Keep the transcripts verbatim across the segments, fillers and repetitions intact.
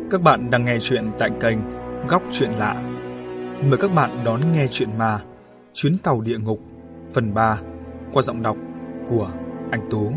Các bạn đang nghe chuyện tại kênh Góc Chuyện Lạ. Mời các bạn đón nghe chuyện ma Chuyến tàu địa ngục phần ba qua giọng đọc của anh Tú.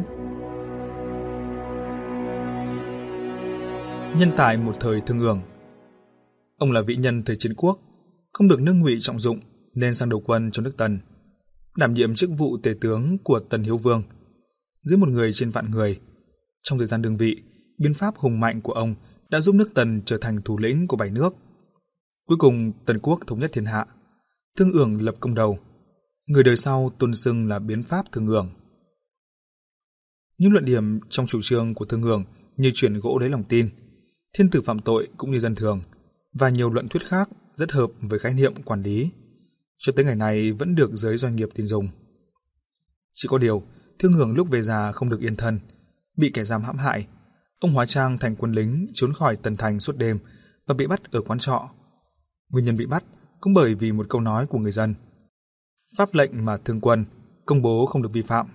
Nhân tài một thời Thương Ưởng. Ông là vị nhân thời chiến quốc, không được nước Ngụy trọng dụng nên sang đầu quân cho nước Tần, đảm nhiệm chức vụ tể tướng của Tần Hiếu Vương, dưới một người trên vạn người. Trong thời gian đương vị, biện pháp hùng mạnh của ông đã giúp nước Tần trở thành thủ lĩnh của bảy nước. Cuối cùng Tần quốc thống nhất thiên hạ. Thương Ưởng lập công đầu, người đời sau tôn xưng là biến pháp Thương Ưởng. Những luận điểm trong chủ trương của Thương Ưởng như chuyển gỗ lấy lòng tin, thiên tử phạm tội cũng như dân thường, và nhiều luận thuyết khác rất hợp với khái niệm quản lý, cho tới ngày nay vẫn được giới doanh nghiệp tin dùng. Chỉ có điều, Thương Ưởng lúc về già không được yên thân, bị kẻ giam hãm hại. Ông hóa trang thành quân lính trốn khỏi Tần thành suốt đêm và bị bắt ở quán trọ. Nguyên nhân bị bắt cũng bởi vì một câu nói của người dân: pháp lệnh mà thương quân, công bố không được vi phạm.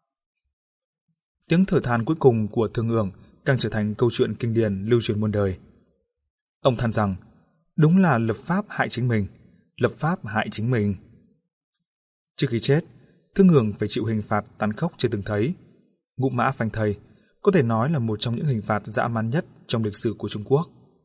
Tiếng thở than cuối cùng của Thương Ưởng càng trở thành câu chuyện kinh điển lưu truyền muôn đời. Ông than rằng đúng là lập pháp hại chính mình, lập pháp hại chính mình. Trước khi chết, Thương Ưởng phải chịu hình phạt tàn khốc chưa từng thấy. Ngũ mã phanh thây có thể nói là một trong những hình phạt dã man nhất trong lịch sử của Trung Quốc.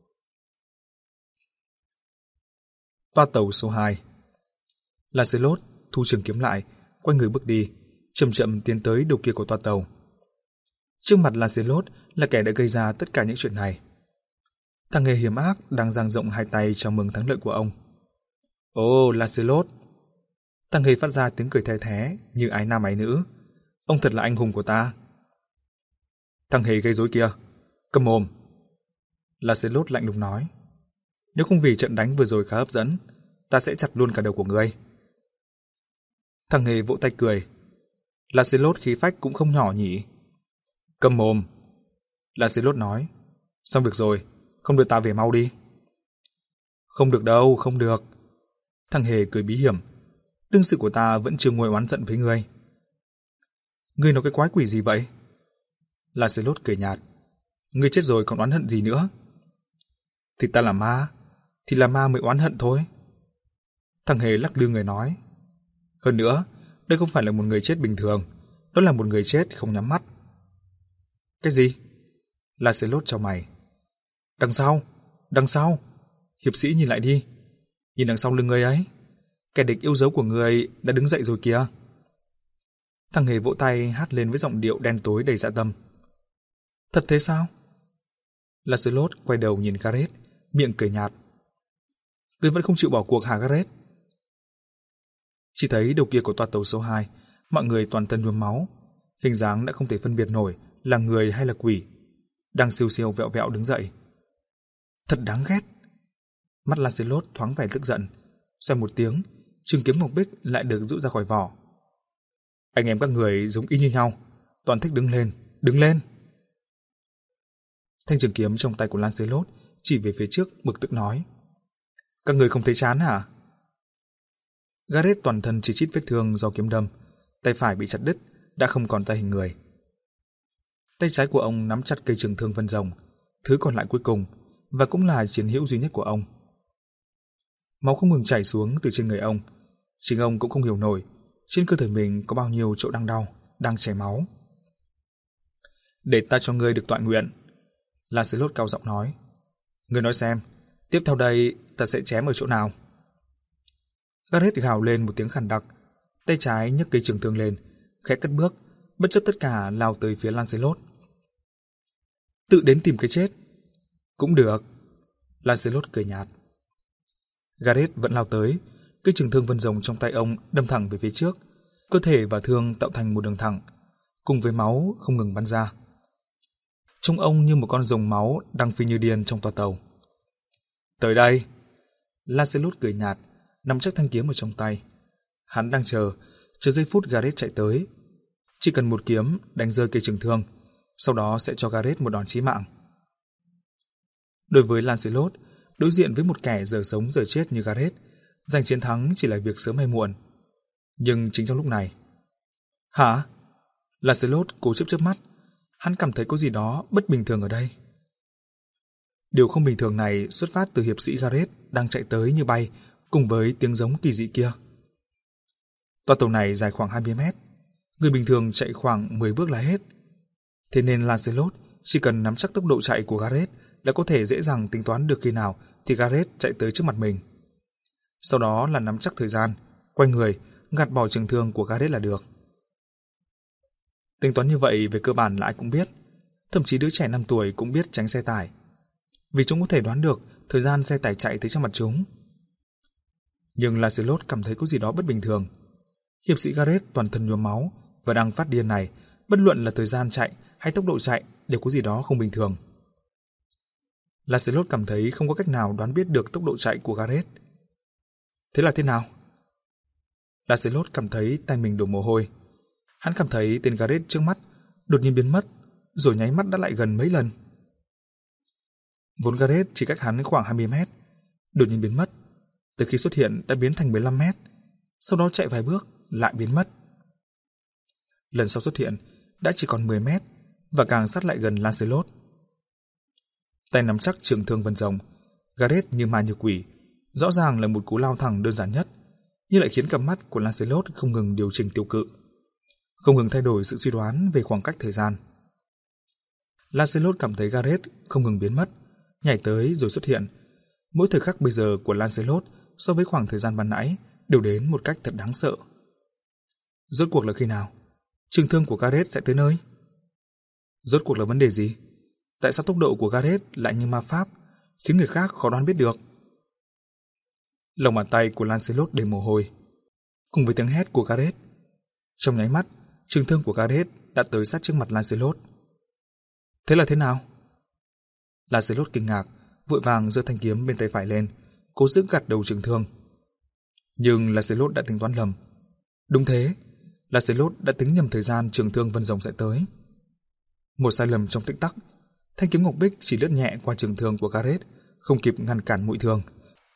Toa tàu số hai. Lancelot thu trường kiếm lại, quay người bước đi, chậm chậm tiến tới đầu kia của toa tàu. Trước mặt Lancelot là kẻ đã gây ra tất cả những chuyện này. Thằng nghề hiểm ác đang dang rộng hai tay chào mừng thắng lợi của ông. Ồ, Lancelot! Thằng nghề phát ra tiếng cười the thé như ái nam ái nữ. Ông thật là anh hùng của ta. Thằng hề gây rối kia, câm mồm! Lancelot lạnh lùng nói. Nếu không vì trận đánh vừa rồi khá hấp dẫn, ta sẽ chặt luôn cả đầu của ngươi. Thằng hề vỗ tay cười. Lancelot khí phách cũng không nhỏ nhỉ. Câm mồm! Lancelot nói. Xong việc rồi, không đưa ta về mau đi. Không được đâu, không được. Thằng hề cười bí hiểm. Đương sự của ta vẫn chưa nguôi oán giận với ngươi. Ngươi nói cái quái quỷ gì vậy? Lancelot cười nhạt. Ngươi chết rồi còn oán hận gì nữa? Thì ta là ma, thì là ma mới oán hận thôi. Thằng hề lắc lư người nói. Hơn nữa, đây không phải là một người chết bình thường, đó là một người chết không nhắm mắt. Cái gì? Lancelot chau mày. Đằng sau, đằng sau. Hiệp sĩ nhìn lại đi. Nhìn đằng sau lưng ngươi ấy. Kẻ địch yêu dấu của ngươi đã đứng dậy rồi kìa. Thằng hề vỗ tay hát lên với giọng điệu đen tối đầy dã tâm. Thật thế sao? Lancelot quay đầu nhìn Gareth, miệng cười nhạt. Ngươi vẫn không chịu bỏ cuộc hả Gareth? Chỉ thấy đầu kia của toa tàu số hai, mọi người toàn thân nhuốm máu, hình dáng đã không thể phân biệt nổi là người hay là quỷ, đang siêu siêu vẹo vẹo đứng dậy. Thật đáng ghét. Mắt Lancelot thoáng vẻ tức giận, xoay một tiếng, trường kiếm ngọc bích lại được rũ ra khỏi vỏ. Anh em các người giống y như nhau, toàn thích đứng lên, đứng lên. Thanh trường kiếm trong tay của Lancelot chỉ về phía trước bực tức nói. Các người không thấy chán hả? Gareth toàn thân chỉ chít vết thương do kiếm đâm, tay phải bị chặt đứt, đã không còn tay hình người. Tay trái của ông nắm chặt cây trường thương vân rồng, thứ còn lại cuối cùng, và cũng là chiến hữu duy nhất của ông. Máu không ngừng chảy xuống từ trên người ông, chính ông cũng không hiểu nổi trên cơ thể mình có bao nhiêu chỗ đang đau, đang chảy máu. Để ta cho ngươi được tọa nguyện, Lancelot cao giọng nói. Ngươi nói xem, tiếp theo đây ta sẽ chém ở chỗ nào? Gareth gào lên một tiếng khàn đặc, tay trái nhấc cây trường thương lên, khẽ cất bước, bất chấp tất cả lao tới phía Lancelot. Tự đến tìm cái chết. Cũng được. Lancelot cười nhạt. Gareth vẫn lao tới, cây trường thương vân rồng trong tay ông đâm thẳng về phía trước, cơ thể và thương tạo thành một đường thẳng, cùng với máu không ngừng bắn ra. Trông ông như một con rồng máu đang phi như điên trong toa tàu. Tới đây! Lancelot cười nhạt, nắm chắc thanh kiếm ở trong tay. Hắn đang chờ, chờ giây phút Gareth chạy tới. Chỉ cần một kiếm đánh rơi cây trường thương, sau đó sẽ cho Gareth một đòn chí mạng. Đối với Lancelot, đối diện với một kẻ giờ sống giờ chết như Gareth, giành chiến thắng chỉ là việc sớm hay muộn. Nhưng chính trong lúc này... Hả? Lancelot cố chớp chớp mắt, hắn cảm thấy có gì đó bất bình thường ở đây. Điều không bình thường này xuất phát từ hiệp sĩ Gareth đang chạy tới như bay cùng với tiếng giống kỳ dị kia. Toa tàu này dài khoảng hai mươi mét, người bình thường chạy khoảng mười bước là hết. Thế nên Lancelot chỉ cần nắm chắc tốc độ chạy của Gareth là có thể dễ dàng tính toán được khi nào thì Gareth chạy tới trước mặt mình. Sau đó là nắm chắc thời gian, quay người, gạt bỏ trường thương của Gareth là được. Tính toán như vậy về cơ bản là ai cũng biết, thậm chí đứa trẻ năm tuổi cũng biết tránh xe tải, vì chúng có thể đoán được thời gian xe tải chạy tới trước mặt chúng. Nhưng Lancelot cảm thấy có gì đó bất bình thường. Hiệp sĩ Gareth toàn thân nhuốm máu và đang phát điên này, bất luận là thời gian chạy hay tốc độ chạy đều có gì đó không bình thường. Lancelot cảm thấy không có cách nào đoán biết được tốc độ chạy của Gareth. Thế là thế nào? Lancelot cảm thấy tay mình đổ mồ hôi. Hắn cảm thấy tên Gareth trước mắt đột nhiên biến mất, rồi nháy mắt đã lại gần mấy lần. Vốn Gareth chỉ cách hắn khoảng hai mươi mét, đột nhiên biến mất. Từ khi xuất hiện đã biến thành mười lăm mét, sau đó chạy vài bước lại biến mất. Lần sau xuất hiện đã chỉ còn mười mét và càng sát lại gần Lancelot. Tay nắm chắc trường thương vân rồng, Gareth như ma như quỷ, rõ ràng là một cú lao thẳng đơn giản nhất, nhưng lại khiến cặp mắt của Lancelot không ngừng điều chỉnh tiêu cự, không ngừng thay đổi sự suy đoán về khoảng cách thời gian. Lancelot cảm thấy Gareth không ngừng biến mất, nhảy tới rồi xuất hiện. Mỗi thời khắc bây giờ của Lancelot so với khoảng thời gian ban nãy đều đến một cách thật đáng sợ. Rốt cuộc là khi nào trường thương của Gareth sẽ tới nơi? Rốt cuộc là vấn đề gì? Tại sao tốc độ của Gareth lại như ma pháp, khiến người khác khó đoán biết được? Lòng bàn tay của Lancelot đầy mồ hôi, cùng với tiếng hét của Gareth. Trong nháy mắt, trường thương của Gareth đã tới sát trước mặt Lancelot. Thế là thế nào? Lancelot kinh ngạc, vội vàng giơ thanh kiếm bên tay phải lên, cố giữ gạt đầu trường thương. Nhưng Lancelot đã tính toán lầm. Đúng thế, Lancelot đã tính nhầm thời gian trường thương vân rồng sẽ tới. Một sai lầm trong tích tắc, thanh kiếm ngọc bích chỉ lướt nhẹ qua trường thương của Gareth, không kịp ngăn cản mũi thương.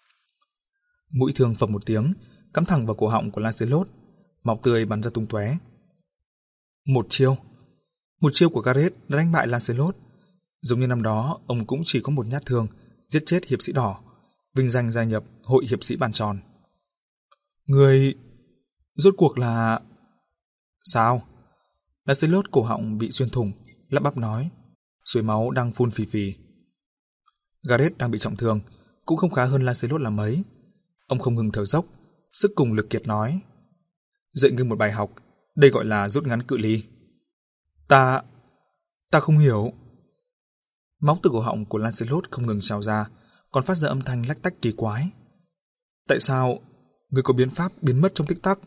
Mũi thương phập một tiếng, cắm thẳng vào cổ họng của Lancelot, máu tươi bắn ra tung tóe. Một chiêu, một chiêu của Gareth đã đánh bại Lancelot. Giống như năm đó, ông cũng chỉ có một nhát thương, giết chết hiệp sĩ đỏ, vinh danh gia nhập hội hiệp sĩ bàn tròn. Người... rốt cuộc là... Sao? Lancelot cổ họng bị xuyên thủng, lắp bắp nói, suối máu đang phun phì phì. Gareth đang bị trọng thương, cũng không khá hơn Lancelot là mấy. Ông không ngừng thở dốc, sức cùng lực kiệt nói, dạy ngươi một bài học, đây gọi là rút ngắn cự ly. Ta... ta không hiểu. Máu từ cổ họng của Lancelot không ngừng trào ra, còn phát ra âm thanh lách tách kỳ quái. Tại sao ngươi có biến pháp biến mất trong tích tắc?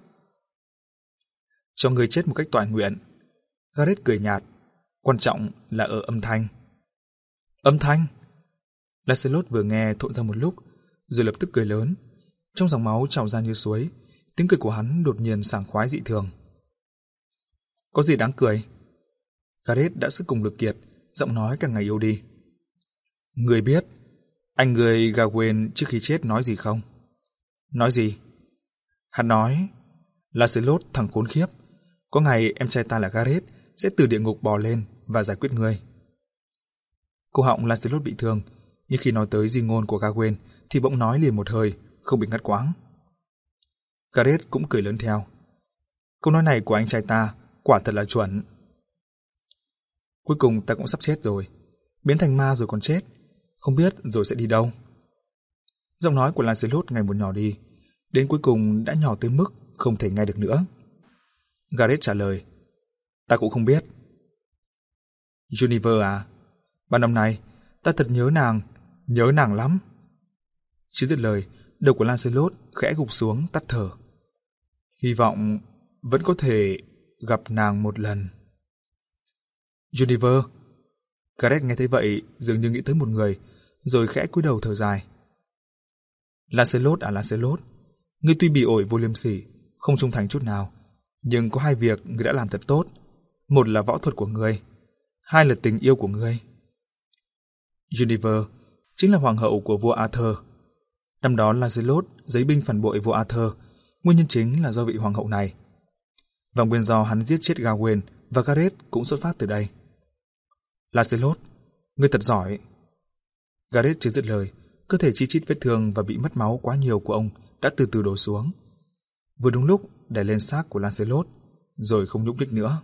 Cho ngươi chết một cách toại nguyện. Gareth cười nhạt, quan trọng là ở âm thanh. Âm thanh? Lancelot vừa nghe thộn ra một lúc, rồi lập tức cười lớn. Trong dòng máu trào ra như suối, tiếng cười của hắn đột nhiên sảng khoái dị thường. Có gì đáng cười? Gareth đã sức cùng lực kiệt, giọng nói càng ngày yếu đi. Ngươi biết anh người Gawain trước khi chết nói gì không? Nói gì? Hắn nói, Lancelot thằng khốn khiếp, có ngày em trai ta là Gareth sẽ từ địa ngục bò lên và giải quyết ngươi. Cổ họng Lancelot bị thương, nhưng khi nói tới di ngôn của Gawain thì bỗng nói liền một hơi, không bị ngắt quãng. Gareth cũng cười lớn theo. Câu nói này của anh trai ta quả thật là chuẩn. Cuối cùng ta cũng sắp chết rồi, biến thành ma rồi còn chết, không biết rồi sẽ đi đâu. Giọng nói của Lancelot ngày một nhỏ đi, đến cuối cùng đã nhỏ tới mức không thể nghe được nữa. Gareth trả lời, ta cũng không biết. Guinevere à, ba năm nay ta thật nhớ nàng, nhớ nàng lắm. Chưa dứt lời, đầu của Lancelot khẽ gục xuống tắt thở. Hy vọng vẫn có thể gặp nàng một lần. Guinevere. Gareth nghe thấy vậy dường như nghĩ tới một người, rồi khẽ cúi đầu thở dài. Lancelot à Lancelot, ngươi tuy bỉ ổi vô liêm sỉ, không trung thành chút nào, nhưng có hai việc ngươi đã làm thật tốt. Một là võ thuật của ngươi, hai là tình yêu của ngươi. Guinevere chính là hoàng hậu của vua Arthur. Năm đó Lancelot giấy binh phản bội vua Arthur, nguyên nhân chính là do vị hoàng hậu này. Và nguyên do hắn giết chết Gawain và Gareth cũng xuất phát từ đây. Lancelot, ngươi thật giỏi. Gareth chưa dứt lời, cơ thể chi chít vết thương và bị mất máu quá nhiều của ông đã từ từ đổ xuống. Vừa đúng lúc đè lên xác của Lancelot, rồi không nhúc nhích nữa.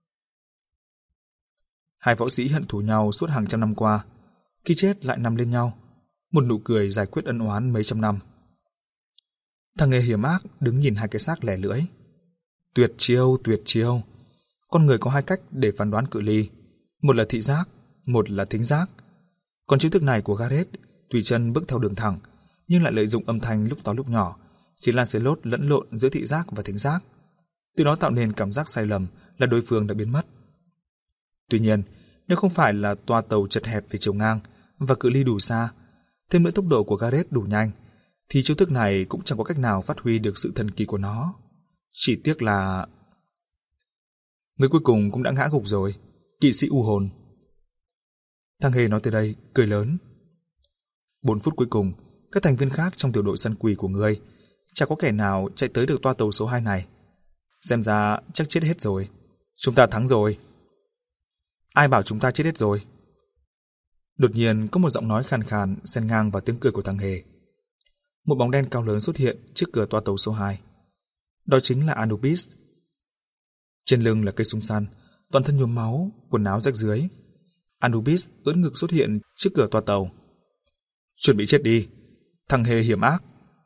Hai võ sĩ hận thù nhau suốt hàng trăm năm qua, khi chết lại nằm lên nhau, một nụ cười giải quyết ân oán mấy trăm năm. Thằng nghề hiểm ác đứng nhìn hai cái xác lẻ lưỡi. Tuyệt chiêu, tuyệt chiêu. Con người có hai cách để phán đoán cự ly, một là thị giác, một là thính giác. Còn chiêu thức này của Gareth tùy chân bước theo đường thẳng, nhưng lại lợi dụng âm thanh lúc to lúc nhỏ, khiến Lancelot lẫn lộn giữa thị giác và thính giác. Từ đó tạo nên cảm giác sai lầm là đối phương đã biến mất. Tuy nhiên, nếu không phải là toa tàu chật hẹp về chiều ngang và cự ly đủ xa, thêm nữa tốc độ của Gareth đủ nhanh, thì chiêu thức này cũng chẳng có cách nào phát huy được sự thần kỳ của nó. Chỉ tiếc là... Người cuối cùng cũng đã ngã gục rồi, kỵ sĩ u hồn. Thằng hề nói tới đây, cười lớn. Bốn phút cuối cùng, các thành viên khác trong tiểu đội săn quỷ của ngươi, chẳng có kẻ nào chạy tới được toa tàu số hai này. Xem ra chắc chết hết rồi. Chúng ta thắng rồi. Ai bảo chúng ta chết hết rồi? Đột nhiên có một giọng nói khàn khàn xen ngang vào tiếng cười của thằng hề. Một bóng đen cao lớn xuất hiện trước cửa toa tàu số hai. Đó chính là Anubis. Trên lưng là cây súng săn, toàn thân nhuốm máu, quần áo rách rưới. Anubis ưỡn ngực xuất hiện trước cửa toa tàu. Chuẩn bị chết đi, thằng hề hiểm ác.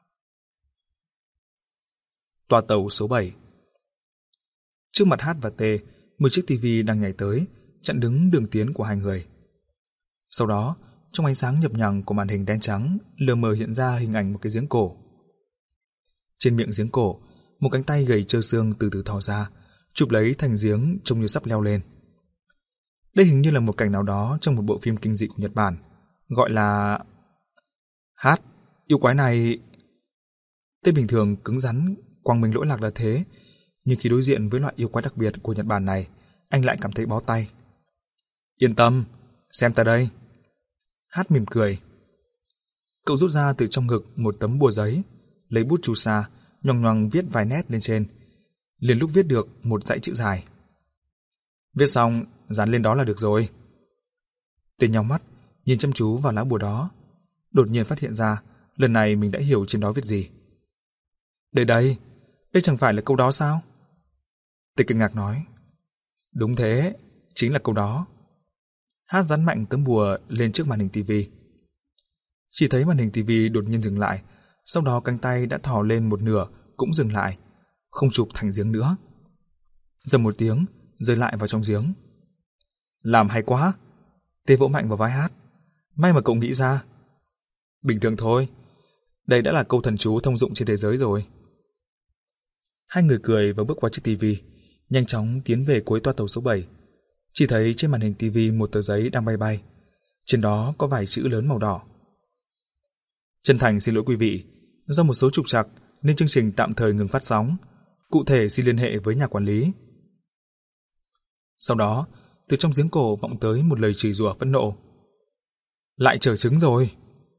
Toa tàu số bảy. Trước mặt H và T, một chiếc tivi đang nhảy tới, chặn đứng đường tiến của hai người. Sau đó, trong ánh sáng nhập nhằng của màn hình đen trắng, lờ mờ hiện ra hình ảnh một cái giếng cổ. Trên miệng giếng cổ, một cánh tay gầy trơ xương từ từ thò ra, chụp lấy thành giếng trông như sắp leo lên. Đây hình như là một cảnh nào đó trong một bộ phim kinh dị của Nhật Bản, gọi là... Hát, yêu quái này... Tên bình thường cứng rắn, quang minh lỗi lạc là thế, nhưng khi đối diện với loại yêu quái đặc biệt của Nhật Bản này, anh lại cảm thấy bó tay. Yên tâm, xem ta đây. Hát mỉm cười. Cậu rút ra từ trong ngực một tấm bùa giấy, lấy bút chu sa, nhoằng nhoằng viết vài nét lên trên. Liền lúc viết được một dãy chữ dài. Viết xong, dán lên đó là được rồi. Tên nhau mắt, nhìn chăm chú vào lá bùa đó. Đột nhiên phát hiện ra, lần này mình đã hiểu trên đó viết gì. Đây đây, đây chẳng phải là câu đó sao? Tề kinh ngạc nói. Đúng thế, chính là câu đó. Hát dán mạnh tấm bùa lên trước màn hình tivi. Chỉ thấy màn hình tivi đột nhiên dừng lại, sau đó cánh tay đã thò lên một nửa cũng dừng lại, không chụp thành giếng nữa. Dầm một tiếng, rơi lại vào trong giếng. Làm hay quá. Tê vỗ mạnh vào vai Hát. May mà cậu nghĩ ra. Bình thường thôi, đây đã là câu thần chú thông dụng trên thế giới rồi. Hai người cười và bước qua chiếc tivi, nhanh chóng tiến về cuối toa tàu số bảy. Chỉ thấy trên màn hình tivi một tờ giấy đang bay bay. Trên đó có vài chữ lớn màu đỏ. Chân thành xin lỗi quý vị, do một số trục trặc nên chương trình tạm thời ngừng phát sóng. Cụ thể xin liên hệ với nhà quản lý. Sau đó, từ trong giếng cổ vọng tới một lời chửi rủa phẫn nộ. Lại trở trứng rồi.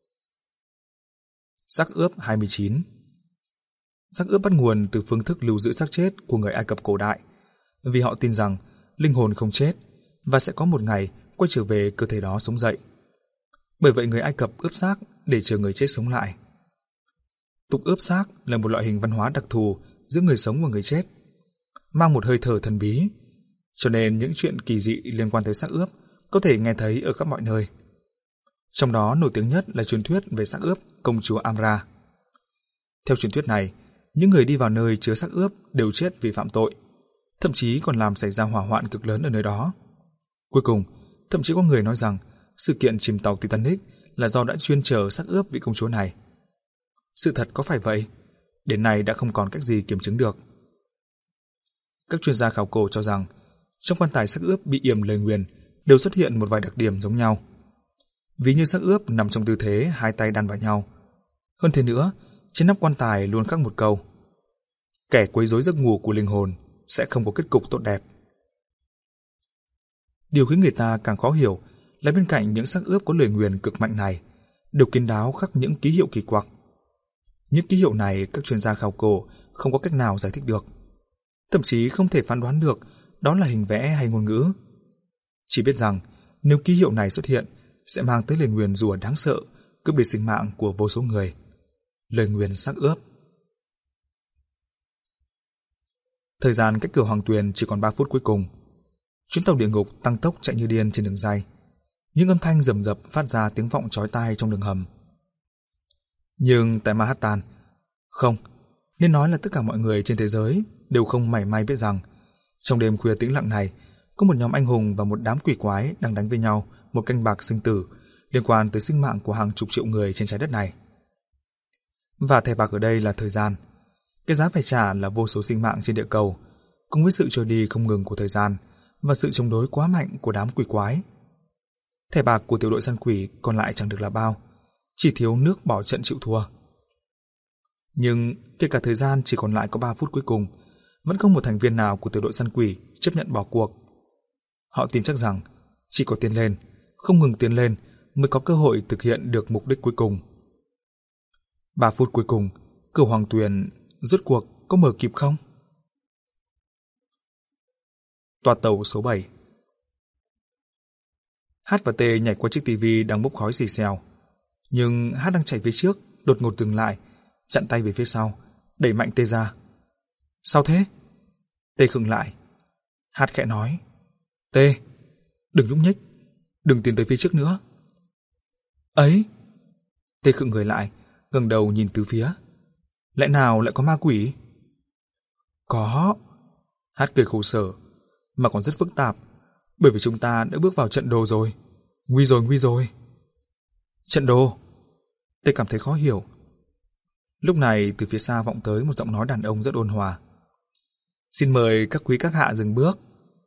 Xác ướp hai mươi chín. Xác ướp bắt nguồn từ phương thức lưu giữ xác chết của người Ai Cập cổ đại, vì họ tin rằng linh hồn không chết và sẽ có một ngày quay trở về cơ thể đó sống dậy. Bởi vậy người Ai Cập ướp xác để chờ người chết sống lại. Tục ướp xác là một loại hình văn hóa đặc thù giữa người sống và người chết, mang một hơi thở thần bí, cho nên những chuyện kỳ dị liên quan tới xác ướp có thể nghe thấy ở khắp mọi nơi. Trong đó nổi tiếng nhất là truyền thuyết về xác ướp công chúa Amra. Theo truyền thuyết này, những người đi vào nơi chứa xác ướp đều chết vì phạm tội, thậm chí còn làm xảy ra hỏa hoạn cực lớn ở nơi đó. Cuối cùng, thậm chí có người nói rằng sự kiện chìm tàu Titanic là do đã chuyên chở xác ướp vị công chúa này. Sự thật có phải vậy? Đến nay đã không còn cách gì kiểm chứng được. Các chuyên gia khảo cổ cho rằng trong quan tài xác ướp bị yểm lời nguyền đều xuất hiện một vài đặc điểm giống nhau. Ví như xác ướp nằm trong tư thế hai tay đan vào nhau. Hơn thế nữa, trên nắp quan tài luôn khắc một câu: kẻ quấy rối giấc ngủ của linh hồn sẽ không có kết cục tốt đẹp. Điều khiến người ta càng khó hiểu là bên cạnh những xác ướp có lời nguyền cực mạnh này, đều kín đáo khắc những ký hiệu kỳ quặc. Những ký hiệu này các chuyên gia khảo cổ không có cách nào giải thích được, thậm chí không thể phán đoán được đó là hình vẽ hay ngôn ngữ. Chỉ biết rằng nếu ký hiệu này xuất hiện sẽ mang tới lời nguyền rủa đáng sợ, cướp đi sinh mạng của vô số người. Lời nguyền xác ướp. Thời gian cách cửa Hoàng Tuyền chỉ còn ba phút cuối cùng. Chuyến tàu địa ngục tăng tốc chạy như điên trên đường ray. Những âm thanh rầm rập phát ra tiếng vọng chói tai trong đường hầm. Nhưng tại Manhattan, không, nên nói là tất cả mọi người trên thế giới đều không mảy may biết rằng trong đêm khuya tĩnh lặng này, có một nhóm anh hùng và một đám quỷ quái đang đánh với nhau một canh bạc sinh tử liên quan tới sinh mạng của hàng chục triệu người trên trái đất này. Và thẻ bạc ở đây là thời gian. Cái giá phải trả là vô số sinh mạng trên địa cầu, cùng với sự trôi đi không ngừng của thời gian và sự chống đối quá mạnh của đám quỷ quái. Thẻ bạc của tiểu đội săn quỷ còn lại chẳng được là bao, chỉ thiếu nước bỏ trận chịu thua. Nhưng kể cả thời gian chỉ còn lại có ba phút cuối cùng, vẫn không một thành viên nào của tiểu đội săn quỷ chấp nhận bỏ cuộc. Họ tin chắc rằng chỉ có tiến lên, không ngừng tiến lên mới có cơ hội thực hiện được mục đích cuối cùng. Ba phút cuối cùng, cửa Hoàng Tuyền rốt cuộc có mở kịp không? Toa tàu số bảy. H và T nhảy qua chiếc tivi đang bốc khói xì xèo. Nhưng H đang chạy phía trước, đột ngột dừng lại, chặn tay về phía sau, đẩy mạnh T ra. Sao thế? T khựng lại. H khẽ nói. T, đừng nhúc nhích, đừng tiến tới phía trước nữa. Ấy? T khựng người lại, ngẩng đầu nhìn từ phía. Lẽ nào lại có ma quỷ? Có. H cười khổ sở, mà còn rất phức tạp, bởi vì chúng ta đã bước vào trận đồ rồi. Nguy rồi, nguy rồi. Trận đồ? T cảm thấy khó hiểu. Lúc này từ phía xa vọng tới một giọng nói đàn ông rất ôn hòa. Xin mời các quý các hạ dừng bước.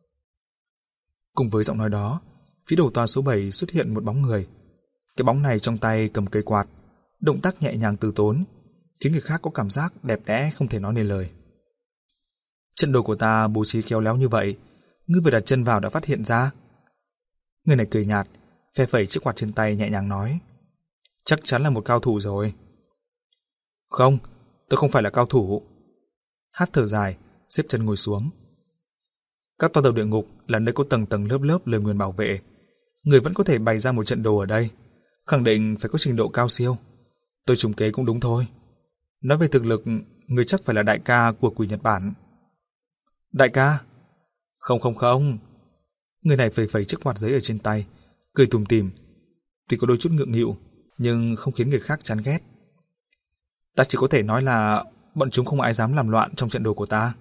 Cùng với giọng nói đó, phía đầu toa số bảy xuất hiện một bóng người. Cái bóng này trong tay cầm cây quạt, động tác nhẹ nhàng từ tốn, khiến người khác có cảm giác đẹp đẽ không thể nói nên lời. Trận đồ của ta bố trí khéo léo như vậy, ngươi vừa đặt chân vào đã phát hiện ra. Người này cười nhạt, phe phẩy chiếc quạt trên tay nhẹ nhàng nói. Chắc chắn là một cao thủ rồi. Không, tôi không phải là cao thủ. Hát thở dài, xếp chân ngồi xuống. Các toa tàu địa ngục là nơi có tầng tầng lớp lớp lời nguyền bảo vệ. Người vẫn có thể bày ra một trận đồ ở đây, khẳng định phải có trình độ cao siêu. Tôi trùng kế cũng đúng thôi. Nói về thực lực, người chắc phải là đại ca của quỷ Nhật Bản. Đại ca? Không không không. Người này phẩy phẩy chiếc quạt giấy ở trên tay, cười tủm tỉm. Tuy có đôi chút ngượng nghịu, nhưng không khiến người khác chán ghét. Ta chỉ có thể nói là bọn chúng không ai dám làm loạn trong trận đồ của ta.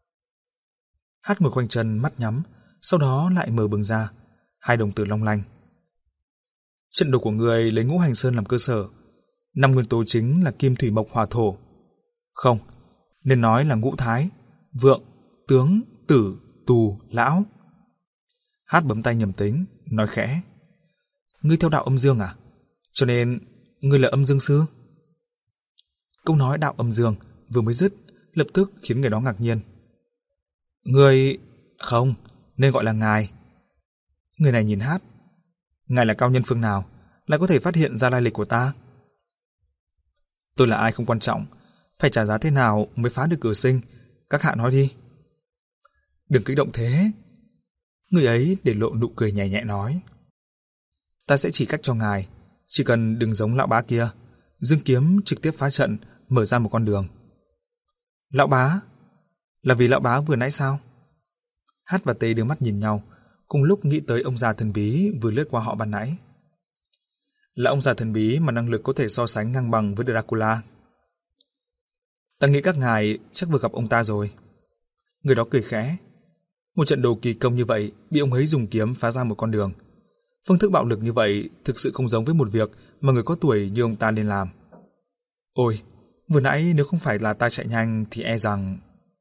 Hát ngồi khoanh chân, mắt nhắm, sau đó lại mở bừng ra, hai đồng tử long lanh. Trận đồ của người lấy ngũ hành sơn làm cơ sở, năm nguyên tố chính là kim thủy mộc hỏa thổ. Không, nên nói là ngũ thái, vượng, tướng, tử, tù, lão. Hát bấm tay nhầm tính, nói khẽ. Ngươi theo đạo âm dương à? Cho nên ngươi là âm dương sư? Câu nói đạo âm dương vừa mới dứt, lập tức khiến người đó ngạc nhiên. Ngươi... Không, nên gọi là ngài. Người này nhìn Hát. Ngài là cao nhân phương nào, lại có thể phát hiện ra lai lịch của ta? Tôi là ai không quan trọng, phải trả giá thế nào mới phá được cửa sinh, các hạ nói đi. Đừng kích động thế. Người ấy để lộ nụ cười nhẹ nhẹ nói. Ta sẽ chỉ cách cho ngài, chỉ cần đừng giống lão bá kia, dương kiếm trực tiếp phá trận, mở ra một con đường. Lão bá? Là vì lão bá vừa nãy sao? Hát và Tê đưa mắt nhìn nhau, cùng lúc nghĩ tới ông già thần bí vừa lướt qua họ ban nãy. Là ông già thần bí mà năng lực có thể so sánh ngang bằng với Dracula. Ta nghĩ các ngài chắc vừa gặp ông ta rồi. Người đó cười khẽ. Một trận đồ kỳ công như vậy bị ông ấy dùng kiếm phá ra một con đường. Phương thức bạo lực như vậy thực sự không giống với một việc mà người có tuổi như ông ta nên làm. Ôi, vừa nãy nếu không phải là ta chạy nhanh thì e rằng...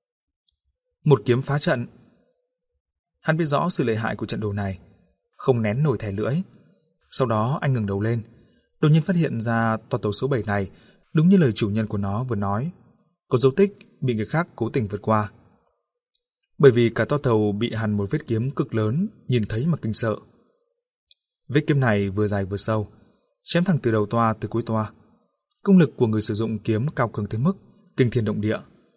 Một kiếm phá trận. Hắn biết rõ sự lợi hại của trận đồ này, không nén nổi thẻ lưỡi. Sau đó anh ngẩng đầu lên, đột nhiên phát hiện ra toa tàu số bảy này, đúng như lời chủ nhân của nó vừa nói, có dấu tích bị người khác cố tình vượt qua. Bởi vì cả toa tàu bị hằn một vết kiếm cực lớn, nhìn thấy mà kinh sợ. Vết kiếm này vừa dài vừa sâu, chém thẳng từ đầu toa tới cuối toa. Công lực của người sử dụng kiếm cao cường tới mức kinh thiên động địa.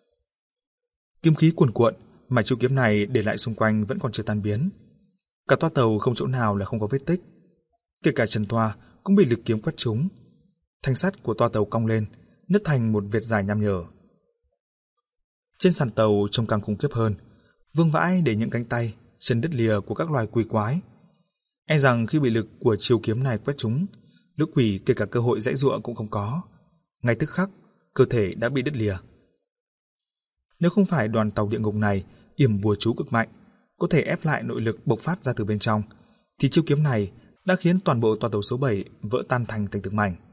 Kiếm khí cuồn cuộn mà chu kiếm này để lại xung quanh vẫn còn chưa tan biến. Cả toa tàu không chỗ nào là không có vết tích. Kể cả Trần Toa cũng bị lực kiếm quét trúng. Thanh sắt của toa tàu cong lên, nứt thành một vệt dài nham nhở. Trên sàn tàu trông càng khủng khiếp hơn, vương vãi để những cánh tay, chân đứt lìa của các loài quỷ quái. E rằng khi bị lực của chiêu kiếm này quét trúng, lũ quỷ kể cả cơ hội giãy giụa cũng không có. Ngay tức khắc, cơ thể đã bị đứt lìa. Nếu không phải đoàn tàu địa ngục này yểm bùa chú cực mạnh, có thể ép lại nội lực bộc phát ra từ bên trong, thì chiêu kiếm này đã khiến toàn bộ toa tàu số bảy vỡ tan thành từng từng mảnh.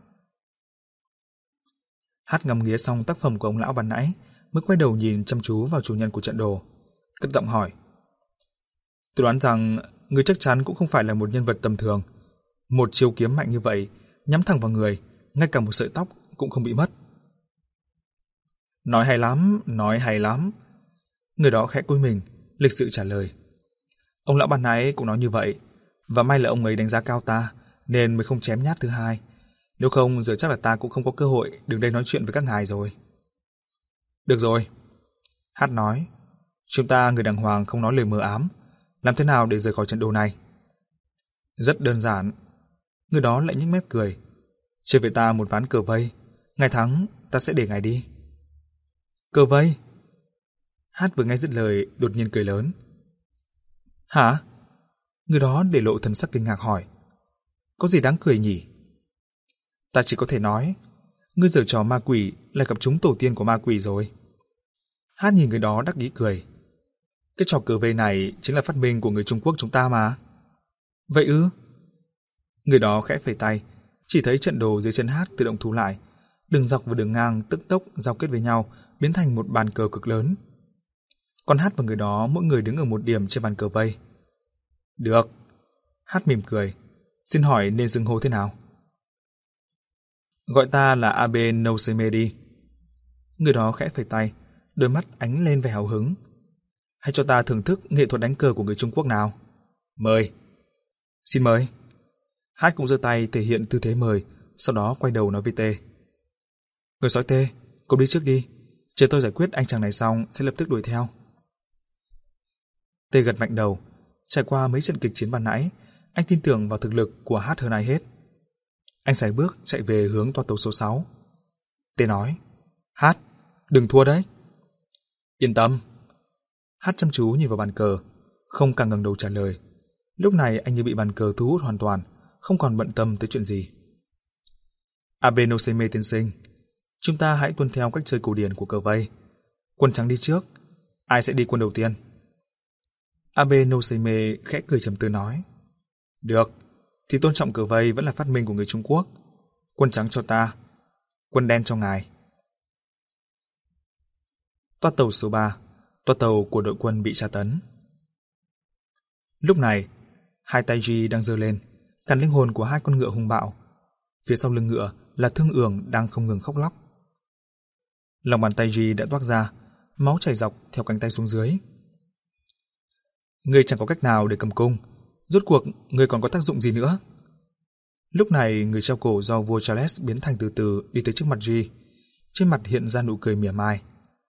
Hát ngắm nghía xong tác phẩm của ông lão ban nãy, mới quay đầu nhìn chăm chú vào chủ nhân của trận đồ, cất giọng hỏi: "Tôi đoán rằng ngươi chắc chắn cũng không phải là một nhân vật tầm thường. Một chiêu kiếm mạnh như vậy, nhắm thẳng vào người, ngay cả một sợi tóc cũng không bị mất." "Nói hay lắm, nói hay lắm." Người đó khẽ cúi mình, lịch sự trả lời: "Ông lão ban nãy cũng nói như vậy, và may là ông ấy đánh giá cao ta, nên mới không chém nhát thứ hai. Nếu không, giờ chắc là ta cũng không có cơ hội đứng đây nói chuyện với các ngài rồi." "Được rồi," Hát nói, "chúng ta người đàng hoàng không nói lời mờ ám. Làm thế nào để rời khỏi trận đồ này?" "Rất đơn giản." Người đó lại nhếch mép cười: "Chơi với ta một ván cờ vây. Ngài thắng, ta sẽ để ngài đi." "Cờ vây?" Hát vừa nghe dứt lời đột nhiên cười lớn. "Hả?" Người đó để lộ thần sắc kinh ngạc hỏi: "Có gì đáng cười nhỉ?" "Ta chỉ có thể nói, ngươi giở trò ma quỷ lại gặp chúng tổ tiên của ma quỷ rồi." Hát nhìn người đó đắc ý cười: "Cái trò cờ vây này chính là phát minh của người Trung Quốc chúng ta mà." "Vậy ư?" Người đó khẽ phẩy tay, chỉ thấy trận đồ dưới chân Hát tự động thu lại, đường dọc và đường ngang tức tốc giao kết với nhau, biến thành một bàn cờ cực lớn. Còn Hát và người đó mỗi người đứng ở một điểm trên bàn cờ vây. "Được." Hát mỉm cười: "Xin hỏi nên xưng hô thế nào?" "Gọi ta là Abe no Seime đi." Người đó khẽ phẩy tay, đôi mắt ánh lên vẻ hào hứng: "Hãy cho ta thưởng thức nghệ thuật đánh cờ của người Trung Quốc nào. Mời." "Xin mời." Hát cũng giơ tay thể hiện tư thế mời, sau đó quay đầu nói với Tê: "Người sói Tê, cậu đi trước đi, chờ tôi giải quyết anh chàng này xong sẽ lập tức đuổi theo." Tê gật mạnh đầu. Trải qua mấy trận kịch chiến ban nãy, anh tin tưởng vào thực lực của Hát hơn ai hết. Anh sải bước chạy về hướng toa tàu số sáu. Tê nói: "Hát, đừng thua đấy." "Yên tâm." Hát chăm chú nhìn vào bàn cờ, không càng ngẩng đầu trả lời. Lúc này anh như bị bàn cờ thu hút hoàn toàn, không còn bận tâm tới chuyện gì. "Abe no Seime tiên sinh, chúng ta hãy tuân theo cách chơi cổ điển của cờ vây. Quân trắng đi trước, ai sẽ đi quân đầu tiên?" Abe no Seime khẽ cười trầm tư nói: "Được, thì tôn trọng cờ vây vẫn là phát minh của người Trung Quốc. Quân trắng cho ta, quân đen cho ngài." Toa tàu số ba, toa tàu của đội quân bị tra tấn. Lúc này, hai tay G đang giơ lên, cản linh hồn của hai con ngựa hung bạo. Phía sau lưng ngựa là Thương Ưởng đang không ngừng khóc lóc. Lòng bàn tay G đã toác ra, máu chảy dọc theo cánh tay xuống dưới. "Ngươi chẳng có cách nào để cầm cung, rốt cuộc ngươi còn có tác dụng gì nữa?" Lúc này, người treo cổ do vua Charles biến thành từ từ đi tới trước mặt G, trên mặt hiện ra nụ cười mỉa mai.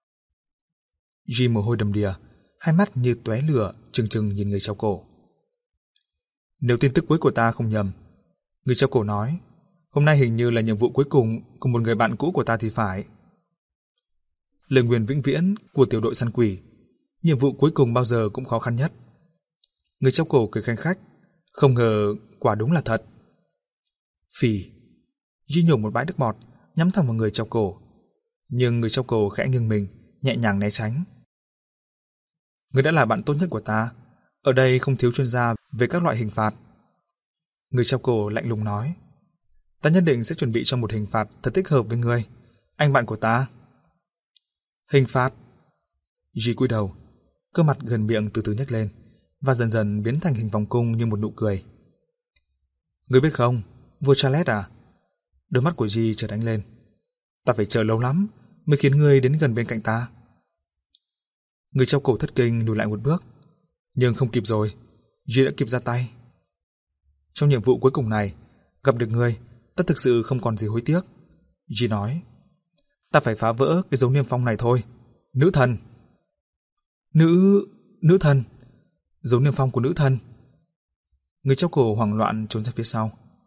G mồ hôi đầm đìa, hai mắt như tóe lửa trừng trừng nhìn người treo cổ. "Nếu tin tức cuối của ta không nhầm," người treo cổ nói, "hôm nay hình như là nhiệm vụ cuối cùng của một người bạn cũ của ta thì phải." Lời nguyền vĩnh viễn của tiểu đội săn quỷ, nhiệm vụ cuối cùng bao giờ cũng khó khăn nhất. Người treo cổ cười khanh khách, không ngờ quả đúng là thật. Phì. Duy nhổ một bãi nước bọt, nhắm thẳng vào người treo cổ. Nhưng người treo cổ khẽ nghiêng mình, nhẹ nhàng né tránh. "Ngươi đã là bạn tốt nhất của ta, ở đây không thiếu chuyên gia về các loại hình phạt." Người treo cổ lạnh lùng nói: "Ta nhất định sẽ chuẩn bị cho một hình phạt thật thích hợp với ngươi, anh bạn của ta." "Hình phạt?" G cúi đầu, cơ mặt gần miệng từ từ nhếch lên và dần dần biến thành hình vòng cung như một nụ cười. "Ngươi biết không, vua Charles à?" Đôi mắt của G chợt ánh lên. "Ta phải chờ lâu lắm mới khiến ngươi đến gần bên cạnh ta." Người treo cổ thất kinh lùi lại một bước, nhưng không kịp rồi, G đã kịp ra tay. "Trong nhiệm vụ cuối cùng này, gặp được ngươi, ta thực sự không còn gì hối tiếc." G nói: "Ta phải phá vỡ cái dấu niêm phong này thôi, nữ thần." Nữ... nữ thần? Dấu niêm phong của nữ thần? Người treo cổ hoảng loạn trốn ra phía sau.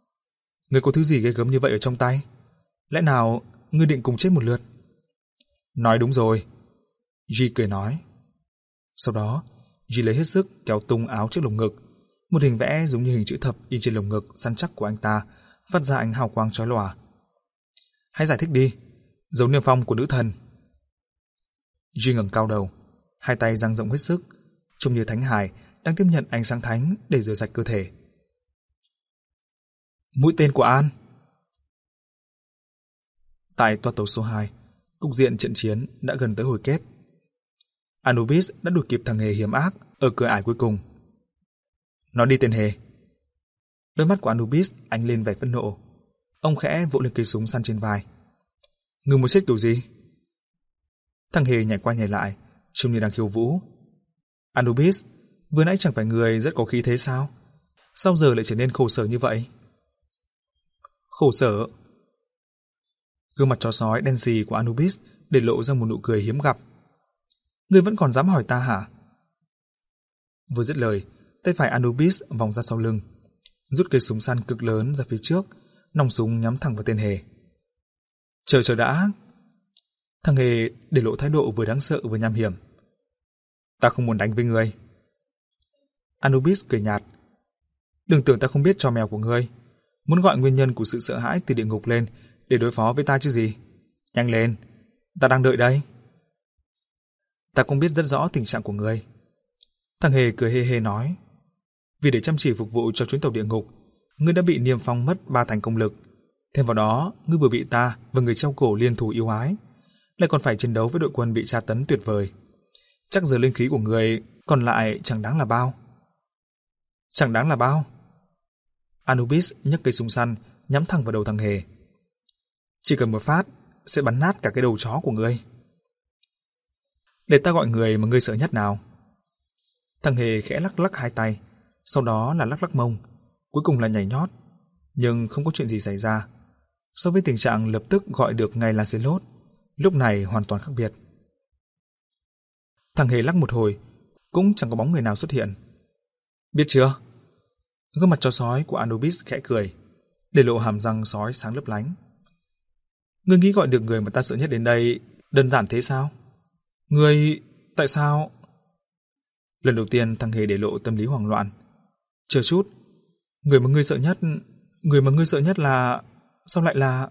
Ngươi có thứ gì ghê gớm như vậy ở trong tay? Lẽ nào ngươi định cùng chết một lượt? Nói đúng rồi. G cười nói. Sau đó, G lấy hết sức kéo tung áo trước lồng ngực. Một hình vẽ giống như hình chữ thập in trên lồng ngực săn chắc của anh ta phát ra ánh hào quang chói lòa. Hãy giải thích đi. Dấu niêm phong của nữ thần. G ngẩng cao đầu, hai tay dang rộng hết sức, trông như thánh hài đang tiếp nhận ánh sáng thánh để rửa sạch cơ thể. Mũi tên của An. Tại toa tàu số hai, cục diện trận chiến đã gần tới hồi kết. Anubis đã đuổi kịp thằng hề hiểm ác ở cửa ải cuối cùng. Nó đi tên hề. Đôi mắt của Anubis ánh lên vẻ phẫn nộ. Ông khẽ vỗ lên cây súng săn trên vai. Ngươi muốn chết kiểu gì? Thằng hề nhảy qua nhảy lại, trông như đang khiêu vũ. Anubis, vừa nãy chẳng phải người rất có khí thế sao? Sao giờ lại trở nên khổ sở như vậy? Khổ sở? Gương mặt chó sói đen xì của Anubis để lộ ra một nụ cười hiếm gặp. Ngươi vẫn còn dám hỏi ta hả? Vừa dứt lời, tay phải Anubis vòng ra sau lưng, rút cây súng săn cực lớn ra phía trước, nòng súng nhắm thẳng vào tên hề. Chờ chờ đã. Thằng hề để lộ thái độ vừa đáng sợ vừa nham hiểm. Ta không muốn đánh với ngươi. Anubis cười nhạt. Đừng tưởng ta không biết trò mèo của ngươi. Muốn gọi nguyên nhân của sự sợ hãi từ địa ngục lên để đối phó với ta chứ gì. Nhanh lên, ta đang đợi đây. Ta cũng biết rất rõ tình trạng của ngươi. Thằng hề cười hê hê nói. Vì để chăm chỉ phục vụ cho chuyến tàu địa ngục, ngươi đã bị niêm phong mất ba thành công lực. Thêm vào đó, ngươi vừa bị ta và người treo cổ liên thủ yêu ái, lại còn phải chiến đấu với đội quân bị tra tấn tuyệt vời. Chắc giờ linh khí của ngươi còn lại chẳng đáng là bao. Chẳng đáng là bao. Anubis nhấc cây súng săn nhắm thẳng vào đầu thằng hề. Chỉ cần một phát sẽ bắn nát cả cái đầu chó của ngươi. Để ta gọi người mà ngươi sợ nhất nào. Thằng hề khẽ lắc lắc hai tay, sau đó là lắc lắc mông, cuối cùng là nhảy nhót. Nhưng không có chuyện gì xảy ra. So với tình trạng lập tức gọi được ngay Lancelot, lúc này hoàn toàn khác biệt. Thằng hề lắc một hồi, cũng chẳng có bóng người nào xuất hiện. Biết chưa? Gương mặt chó sói của Anubis khẽ cười, để lộ hàm răng sói sáng lấp lánh. Ngươi nghĩ gọi được người mà ta sợ nhất đến đây đơn giản thế sao? Ngươi... tại sao? Lần đầu tiên thằng hề để lộ tâm lý hoảng loạn. Chờ chút, người mà ngươi sợ nhất... Người mà ngươi sợ nhất là... Sao lại là...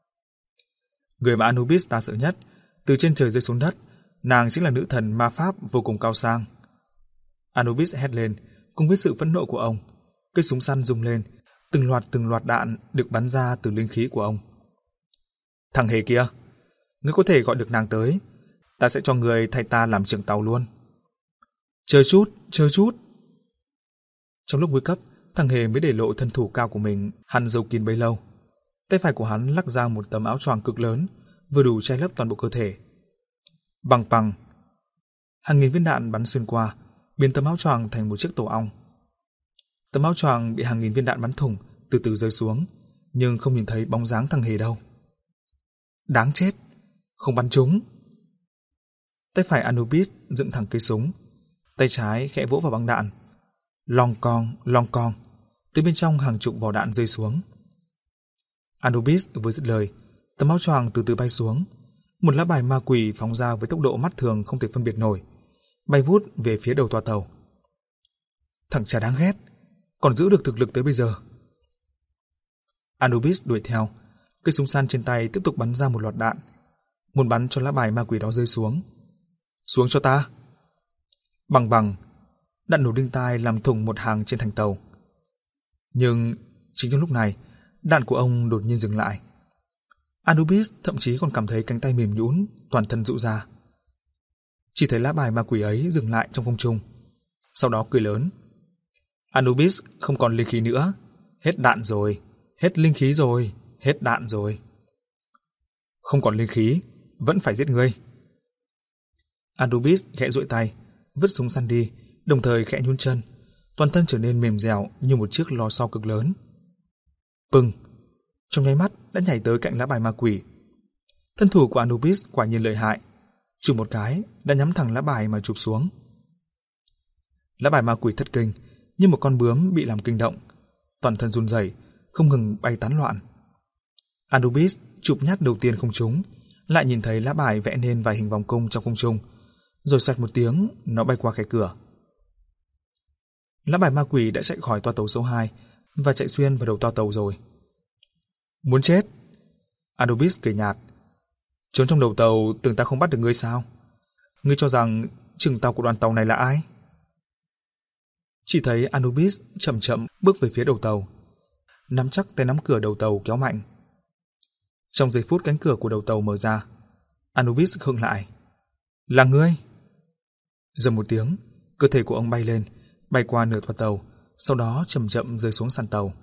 Người mà Anubis ta sợ nhất, từ trên trời rơi xuống đất, nàng chính là nữ thần ma pháp vô cùng cao sang. Anubis hét lên, cùng với sự phẫn nộ của ông. Cây súng săn rung lên, từng loạt từng loạt đạn được bắn ra từ linh khí của ông. Thằng hề kia, ngươi có thể gọi được nàng tới, ta sẽ cho người thay ta làm trưởng tàu luôn. Chờ chút, chờ chút. Trong lúc nguy cấp, thằng hề mới để lộ thân thủ cao của mình, hắn giấu kín bấy lâu. Tay phải của hắn lắc ra một tấm áo choàng cực lớn, vừa đủ che lấp toàn bộ cơ thể. Bằng bằng, hàng nghìn viên đạn bắn xuyên qua, biến tấm áo choàng thành một chiếc tổ ong. Tấm áo choàng bị hàng nghìn viên đạn bắn thủng, từ từ rơi xuống, nhưng không nhìn thấy bóng dáng thằng hề đâu. Đáng chết, không bắn trúng. Tay phải Anubis dựng thẳng cây súng, tay trái khẽ vỗ vào băng đạn. Long cong, long cong, từ bên trong hàng chục vỏ đạn rơi xuống. Anubis vừa dứt lời, tấm áo choàng từ từ bay xuống, một lá bài ma quỷ phóng ra với tốc độ mắt thường không thể phân biệt nổi, bay vút về phía đầu toa tàu. Thằng cha đáng ghét, còn giữ được thực lực tới bây giờ. Anubis đuổi theo, cây súng săn trên tay tiếp tục bắn ra một loạt đạn, muốn bắn cho lá bài ma quỷ đó rơi xuống. Xuống cho ta. Bằng bằng, đạn nổ đinh tai làm thủng một hàng trên thành tàu. Nhưng chính trong lúc này, đạn của ông đột nhiên dừng lại. Anubis thậm chí còn cảm thấy cánh tay mềm nhũn, toàn thân rũ ra. Chỉ thấy lá bài ma quỷ ấy dừng lại trong không trung, sau đó cười lớn. Anubis không còn linh khí nữa, hết đạn rồi, hết linh khí rồi, hết đạn rồi. Không còn linh khí, vẫn phải giết ngươi. Anubis khẽ duỗi tay, vứt súng săn đi, đồng thời khẽ nhún chân, toàn thân trở nên mềm dẻo như một chiếc lò xo cực lớn. Pừng, trong nháy mắt đã nhảy tới cạnh lá bài ma quỷ. Thân thủ của Anubis quả nhiên lợi hại, chụp một cái đã nhắm thẳng lá bài mà chụp xuống. Lá bài ma quỷ thất kinh, như một con bướm bị làm kinh động, toàn thân run rẩy, không ngừng bay tán loạn. Anubis chụp nhát đầu tiên không trúng, lại nhìn thấy lá bài vẽ nên vài hình vòng cung trong không trung, rồi xoẹt một tiếng, nó bay qua khe cửa. Lá bài ma quỷ đã chạy khỏi toa tàu số hai và chạy xuyên vào đầu toa tàu rồi. Muốn chết? Anubis cười nhạt. Trốn trong đầu tàu tưởng ta không bắt được ngươi sao? Ngươi cho rằng trưởng tàu của đoàn tàu này là ai? Chỉ thấy Anubis chậm chậm bước về phía đầu tàu, nắm chắc tay nắm cửa đầu tàu kéo mạnh. Trong giây phút cánh cửa của đầu tàu mở ra, Anubis khựng lại. Là ngươi? Dầm một tiếng, cơ thể của ông bay lên, bay qua nửa toa tàu, sau đó chậm chậm rơi xuống sàn tàu.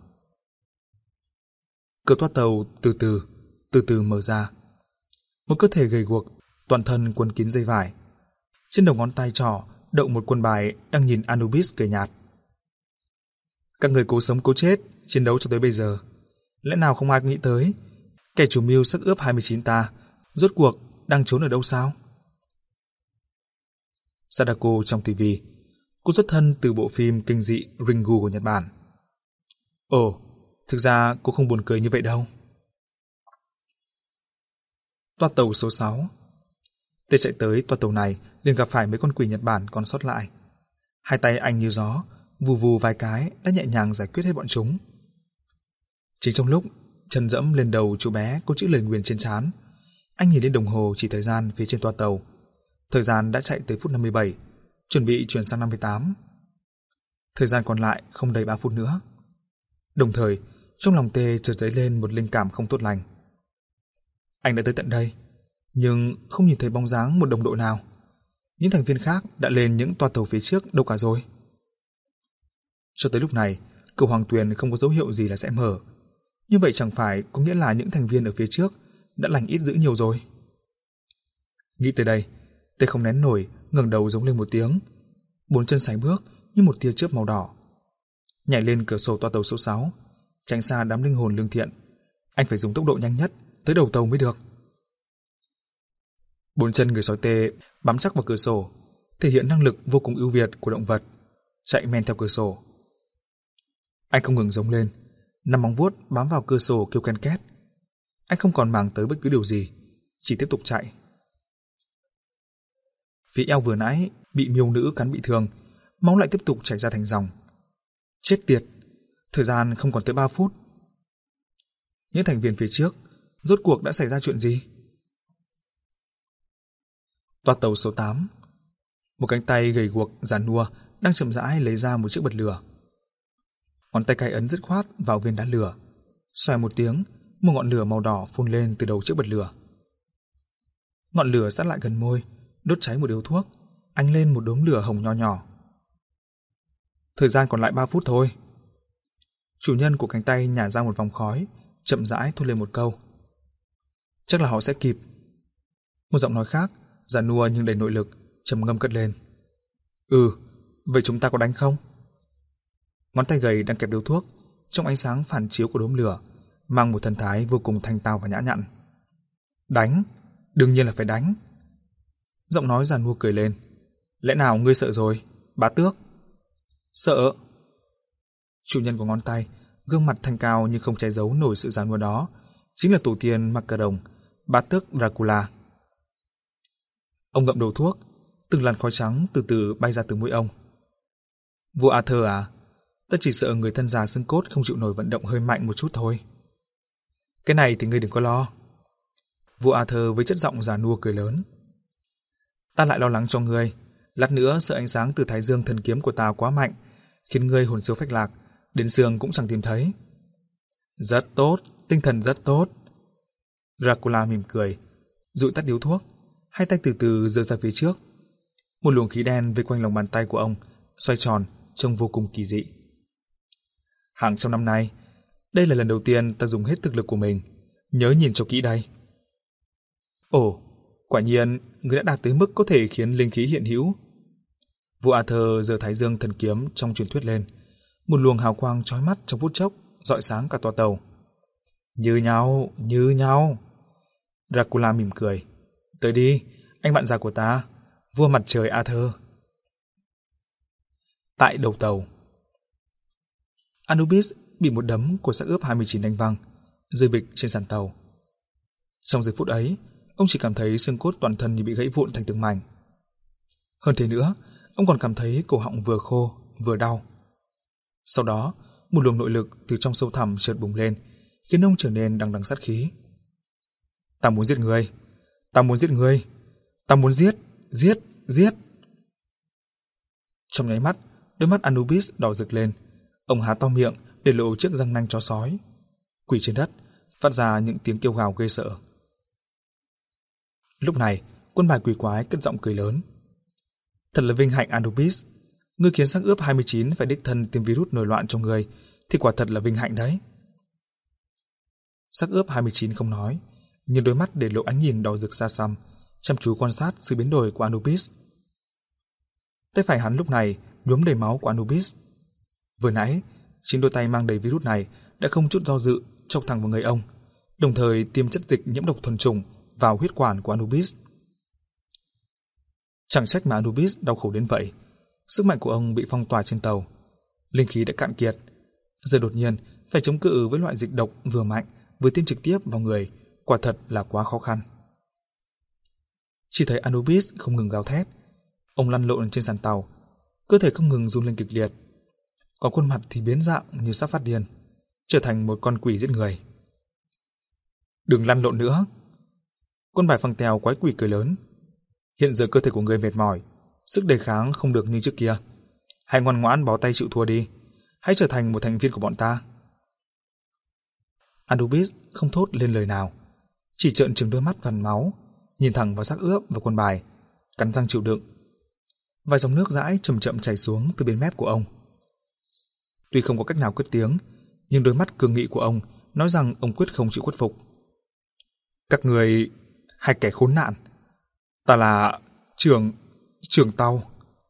Cửa toa tàu từ từ, từ từ mở ra. Một cơ thể gầy guộc, toàn thân quấn kín dây vải. Trên đầu ngón tay trỏ đậu một quân bài đang nhìn Anubis cười nhạt. Các người cố sống cố chết, chiến đấu cho tới bây giờ. Lẽ nào không ai nghĩ tới, kẻ chủ mưu sắc ướp hai mươi chín ta, rốt cuộc đang trốn ở đâu sao? Sadako trong ti vi, cô xuất thân từ bộ phim kinh dị Ringu của Nhật Bản. Ồ, thực ra cô không buồn cười như vậy đâu. Toa tàu số sáu. Tê chạy tới toa tàu này liền gặp phải mấy con quỷ Nhật Bản còn sót lại. Hai tay anh như gió, vù vù vài cái đã nhẹ nhàng giải quyết hết bọn chúng. Chính trong lúc chân dẫm lên đầu chú bé có chữ lời nguyền trên trán, anh nhìn lên đồng hồ chỉ thời gian phía trên toa tàu. Thời gian đã chạy tới phút năm mươi bảy, chuẩn bị chuyển sang năm mươi tám. Thời gian còn lại không đầy ba phút nữa. Đồng thời, trong lòng Tê chợt dấy lên một linh cảm không tốt lành. Anh đã tới tận đây, nhưng không nhìn thấy bóng dáng một đồng đội nào. Những thành viên khác đã lên những toa tàu phía trước đâu cả rồi. Cho tới lúc này, cửa Hoàng Tuyền không có dấu hiệu gì là sẽ mở. Như vậy chẳng phải có nghĩa là những thành viên ở phía trước đã lành ít dữ nhiều rồi. Nghĩ tới đây, Tê không nén nổi, ngẩng đầu giống lên một tiếng. Bốn chân sải bước như một tia chớp màu đỏ. Nhảy lên cửa sổ toa tàu số sáu, tránh xa đám linh hồn lương thiện. Anh phải dùng tốc độ nhanh nhất tới đầu tàu mới được. Bốn chân người sói Tê bám chắc vào cửa sổ, thể hiện năng lực vô cùng ưu việt của động vật, chạy men theo cửa sổ. Anh không ngừng giống lên, năm móng vuốt bám vào cửa sổ kêu ken két. Anh không còn màng tới bất cứ điều gì, chỉ tiếp tục chạy. Phía eo vừa nãy bị miêu nữ cắn bị thương, máu lại tiếp tục chảy ra thành dòng. Chết tiệt, thời gian không còn tới ba phút. Những thành viên phía trước, rốt cuộc đã xảy ra chuyện gì? Toa tàu số tám. Một cánh tay gầy guộc, giàn nua đang chậm rãi lấy ra một chiếc bật lửa. Ngón tay cay ấn dứt khoát vào viên đá lửa. Xoài một tiếng, một ngọn lửa màu đỏ phun lên từ đầu chiếc bật lửa. Ngọn lửa sát lại gần môi, đốt cháy một điếu thuốc, ánh lên một đốm lửa hồng nho nhỏ. Thời gian còn lại ba phút thôi. Chủ nhân của cánh tay nhả ra một vòng khói, chậm rãi thốt lên một câu. Chắc là họ sẽ kịp. Một giọng nói khác, già nua nhưng đầy nội lực, trầm ngâm cất lên. Ừ, vậy chúng ta có đánh không? Ngón tay gầy đang kẹp điếu thuốc, trong ánh sáng phản chiếu của đốm lửa, mang một thần thái vô cùng thanh tao và nhã nhặn. Đánh, đương nhiên là phải đánh. Giọng nói già nua cười lên. Lẽ nào ngươi sợ rồi, bá tước? Sợ? Chủ nhân của ngón tay, gương mặt thanh cao nhưng không che giấu nổi sự già nua đó, chính là tổ tiên Macaron, bá tước Dracula. Ông ngậm đầu thuốc, từng làn khói trắng từ từ bay ra từ mũi ông. Vua Arthur à, ta chỉ sợ người thân già xương cốt không chịu nổi vận động hơi mạnh một chút thôi. Cái này thì ngươi đừng có lo. Vua Arthur với chất giọng già nua cười lớn. Ta lại lo lắng cho ngươi, lát nữa sợ ánh sáng từ thái dương thần kiếm của ta quá mạnh, khiến ngươi hồn siêu phách lạc, đến xương cũng chẳng tìm thấy. Rất tốt, tinh thần rất tốt. Dracula mỉm cười, dụi tắt điếu thuốc, hai tay từ từ giơ ra phía trước. Một luồng khí đen vây quanh lòng bàn tay của ông, xoay tròn, trông vô cùng kỳ dị. Hàng trăm năm nay, đây là lần đầu tiên ta dùng hết thực lực của mình, nhớ nhìn cho kỹ đây. Ồ, quả nhiên, ngươi đã đạt tới mức có thể khiến linh khí hiện hữu. Vua Arthur giơ thái dương thần kiếm trong truyền thuyết lên, một luồng hào quang chói mắt trong phút chốc, rọi sáng cả toa tàu. Như nhau, như nhau. Dracula mỉm cười. Tới đi, anh bạn già của ta, vua mặt trời Arthur. Tại đầu tàu, Anubis bị một đấm của xác ướp hai mươi chín đánh văng, rơi bịch trên sàn tàu. Trong giây phút ấy, ông chỉ cảm thấy xương cốt toàn thân như bị gãy vụn thành từng mảnh. Hơn thế nữa, ông còn cảm thấy cổ họng vừa khô vừa đau. Sau đó, một luồng nội lực từ trong sâu thẳm chợt bùng lên, khiến ông trở nên đằng đằng sát khí. "Ta muốn giết người! Ta muốn giết người! Ta muốn giết! Giết! Giết!" Trong nháy mắt, đôi mắt Anubis đỏ rực lên. Ông há to miệng để lộ chiếc răng nanh chó sói. Quỳ trên đất, phát ra những tiếng kêu gào ghê sợ. Lúc này, quân bài quỷ quái cất giọng cười lớn. "Thật là vinh hạnh Anubis, ngươi khiến xác ướp hai mươi chín phải đích thân tiêm virus nổi loạn trong người, thì quả thật là vinh hạnh đấy." Xác ướp hai mươi chín không nói, nhưng đôi mắt để lộ ánh nhìn đỏ rực xa xăm, chăm chú quan sát sự biến đổi của Anubis. Tay phải hắn lúc này nhuốm đầy máu của Anubis. Vừa nãy, chính đôi tay mang đầy virus này đã không chút do dự chọc thẳng vào người ông, đồng thời tiêm chất dịch nhiễm độc thuần chủng vào huyết quản của Anubis. Chẳng trách mà Anubis đau khổ đến vậy. Sức mạnh của ông bị phong tỏa trên tàu, linh khí đã cạn kiệt, giờ đột nhiên phải chống cự với loại dịch độc vừa mạnh vừa tiêm trực tiếp vào người, quả thật là quá khó khăn. Chỉ thấy Anubis không ngừng gào thét, ông lăn lộn trên sàn tàu, cơ thể không ngừng run lên kịch liệt, còn khuôn mặt thì biến dạng như sắp phát điên, trở thành một con quỷ giết người. "Đừng lăn lộn nữa!" Con bài phăng tèo quái quỷ cười lớn. "Hiện giờ cơ thể của người mệt mỏi, sức đề kháng không được như trước kia. Hãy ngoan ngoãn bó tay chịu thua đi, hãy trở thành một thành viên của bọn ta." Anubis không thốt lên lời nào, chỉ trợn trừng đôi mắt vằn máu, nhìn thẳng vào xác ướp và quân bài, cắn răng chịu đựng. Vài dòng nước dãi chậm chậm chảy xuống từ bên mép của ông. Tuy không có cách nào cất tiếng, nhưng đôi mắt cương nghị của ông nói rằng ông quyết không chịu khuất phục. "Các người, hai kẻ khốn nạn, ta là trưởng trưởng tàu."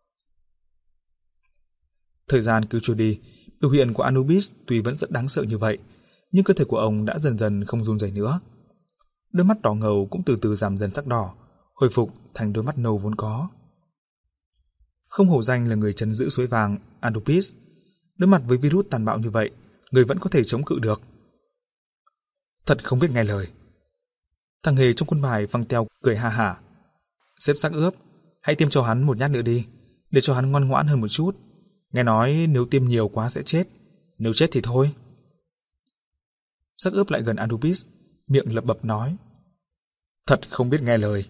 Thời gian cứ trôi đi, biểu hiện của Anubis tuy vẫn rất đáng sợ như vậy, nhưng cơ thể của ông đã dần dần không run rẩy nữa. Đôi mắt đỏ ngầu cũng từ từ giảm dần sắc đỏ, hồi phục thành đôi mắt nâu vốn có. Không hổ danh là người trấn giữ suối vàng, Anubis, đối mặt với virus tàn bạo như vậy, người vẫn có thể chống cự được. Thật không biết nghe lời. Thằng hề trong quân bài phăng teo cười ha hả. "Xếp xác ướp, hãy tiêm cho hắn một nhát nữa đi, để cho hắn ngoan ngoãn hơn một chút. Nghe nói nếu tiêm nhiều quá sẽ chết, nếu chết thì thôi." Xác ướp lại gần Anubis, miệng lẩm bẩm nói. "Thật không biết nghe lời."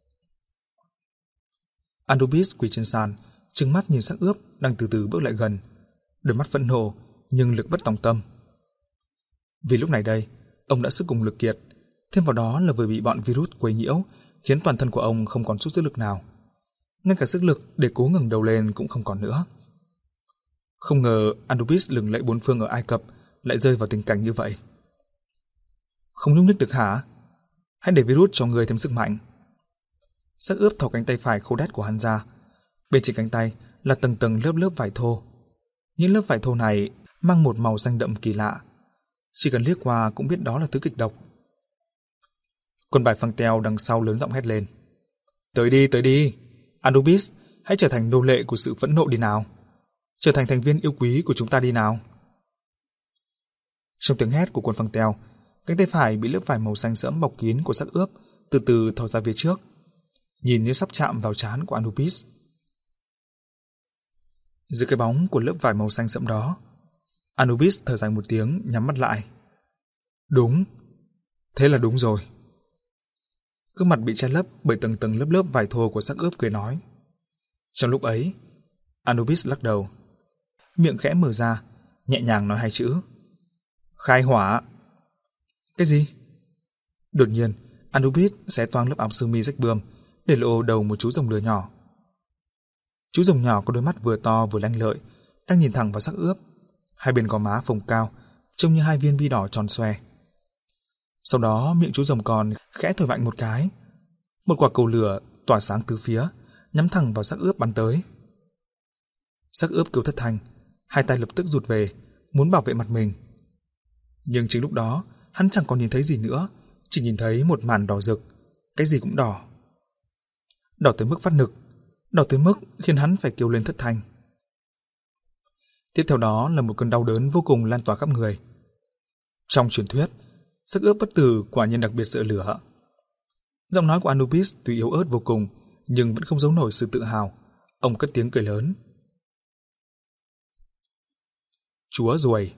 Anubis quỳ trên sàn, trừng mắt nhìn xác ướp đang từ từ bước lại gần, đôi mắt phẫn nộ nhưng lực bất tòng tâm. Vì lúc này đây, ông đã sức cùng lực kiệt, thêm vào đó là vừa bị bọn virus quấy nhiễu, khiến toàn thân của ông không còn chút sức lực nào. Ngay cả sức lực để cố ngẩng đầu lên cũng không còn nữa. Không ngờ Anubis lừng lẫy bốn phương ở Ai Cập lại rơi vào tình cảnh như vậy. "Không nhúc nhích được hả? Hãy để virus cho người thêm sức mạnh." Xác ướp thò cánh tay phải khô đét của hắn ra. Bên trên cánh tay là tầng tầng lớp lớp vải thô. Những lớp vải thô này mang một màu xanh đậm kỳ lạ. Chỉ cần liếc qua cũng biết đó là thứ kịch độc. Con bài phăng teo đằng sau lớn giọng hét lên. "Tới đi, tới đi! Anubis, hãy trở thành nô lệ của sự phẫn nộ đi nào! Trở thành thành viên yêu quý của chúng ta đi nào!" Trong tiếng hét của con phăng teo, cánh tay phải bị lớp vải màu xanh sẫm bọc kín của xác ướp từ từ thò ra phía trước, nhìn như sắp chạm vào trán của Anubis. Dưới cái bóng của lớp vải màu xanh sẫm đó, Anubis thở dài một tiếng, nhắm mắt lại. Đúng, thế là đúng rồi. Gương mặt bị che lấp bởi tầng tầng lớp lớp vải thô của xác ướp cười nói. Trong lúc ấy, Anubis lắc đầu, miệng khẽ mở ra, nhẹ nhàng nói hai chữ. Khai hỏa. Cái gì? Đột nhiên, Anubis xé toang lớp áo sơ mi rách bươm, để lộ đầu một chú rồng lửa nhỏ. Chú rồng nhỏ có đôi mắt vừa to vừa lanh lợi, đang nhìn thẳng vào xác ướp. Hai bên gò má phồng cao, trông như hai viên bi đỏ tròn xoe. Sau đó miệng chú rồng con khẽ thổi mạnh một cái, một quả cầu lửa tỏa sáng từ phía, nhắm thẳng vào xác ướp bắn tới. Xác ướp kêu thất thanh, hai tay lập tức rụt về, muốn bảo vệ mặt mình. Nhưng chính lúc đó, hắn chẳng còn nhìn thấy gì nữa, chỉ nhìn thấy một màn đỏ rực, cái gì cũng đỏ. Đỏ tới mức phát nực, đỏ tới mức khiến hắn phải kêu lên thất thanh. Tiếp theo đó là một cơn đau đớn vô cùng lan tỏa khắp người. Trong truyền thuyết, sắc ướp bất tử quả nhiên đặc biệt sợ lửa. Giọng nói của Anubis tuy yếu ớt vô cùng, nhưng vẫn không giấu nổi sự tự hào. Ông cất tiếng cười lớn. Chúa ruồi.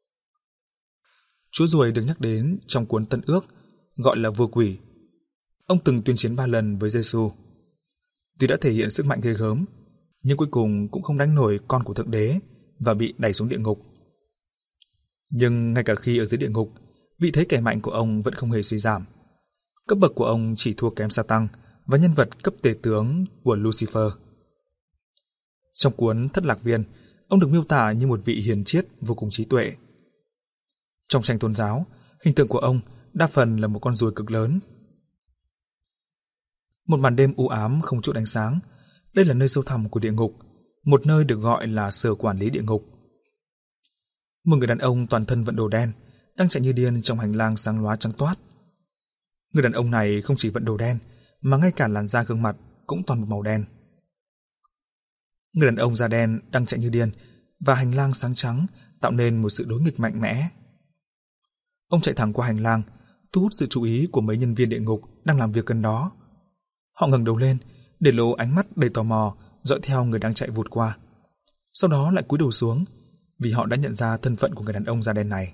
Chúa ruồi được nhắc đến trong cuốn Tân Ước, gọi là vua quỷ. Ông từng tuyên chiến ba lần với Giêsu. Tuy đã thể hiện sức mạnh ghê gớm, nhưng cuối cùng cũng không đánh nổi con của Thượng Đế và bị đẩy xuống địa ngục. Nhưng ngay cả khi ở dưới địa ngục, vị thế kẻ mạnh của ông vẫn không hề suy giảm. Cấp bậc của ông chỉ thua kém Sa-tăng và nhân vật cấp tể tướng của Lucifer. Trong cuốn Thất Lạc Viên, ông được miêu tả như một vị hiền triết vô cùng trí tuệ. Trong tranh tôn giáo, hình tượng của ông đa phần là một con ruồi cực lớn. Một màn đêm u ám không chút ánh sáng, đây là nơi sâu thẳm của địa ngục, một nơi được gọi là sở quản lý địa ngục. Một người đàn ông toàn thân vận đồ đen đang chạy như điên trong hành lang sáng lóa trắng toát. Người đàn ông này không chỉ vận đồ đen, mà ngay cả làn da gương mặt cũng toàn một màu đen. Người đàn ông da đen đang chạy như điên và hành lang sáng trắng tạo nên một sự đối nghịch mạnh mẽ. Ông chạy thẳng qua hành lang, thu hút sự chú ý của mấy nhân viên địa ngục đang làm việc gần đó. Họ ngẩng đầu lên, để lộ ánh mắt đầy tò mò dõi theo người đang chạy vụt qua. Sau đó lại cúi đầu xuống, vì họ đã nhận ra thân phận của người đàn ông da đen này.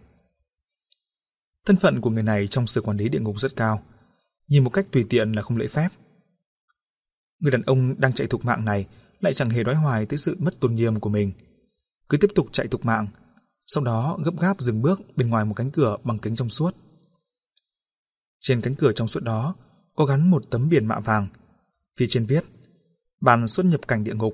Thân phận của người này trong sở quản lý địa ngục rất cao, nhìn một cách tùy tiện là không lễ phép. Người đàn ông đang chạy thục mạng này lại chẳng hề đoái hoài tới sự mất tôn nghiêm của mình, cứ tiếp tục chạy thục mạng, sau đó gấp gáp dừng bước bên ngoài một cánh cửa bằng kính trong suốt. Trên cánh cửa trong suốt đó có gắn một tấm biển mạ vàng, phía trên viết Ban xuất nhập cảnh địa ngục.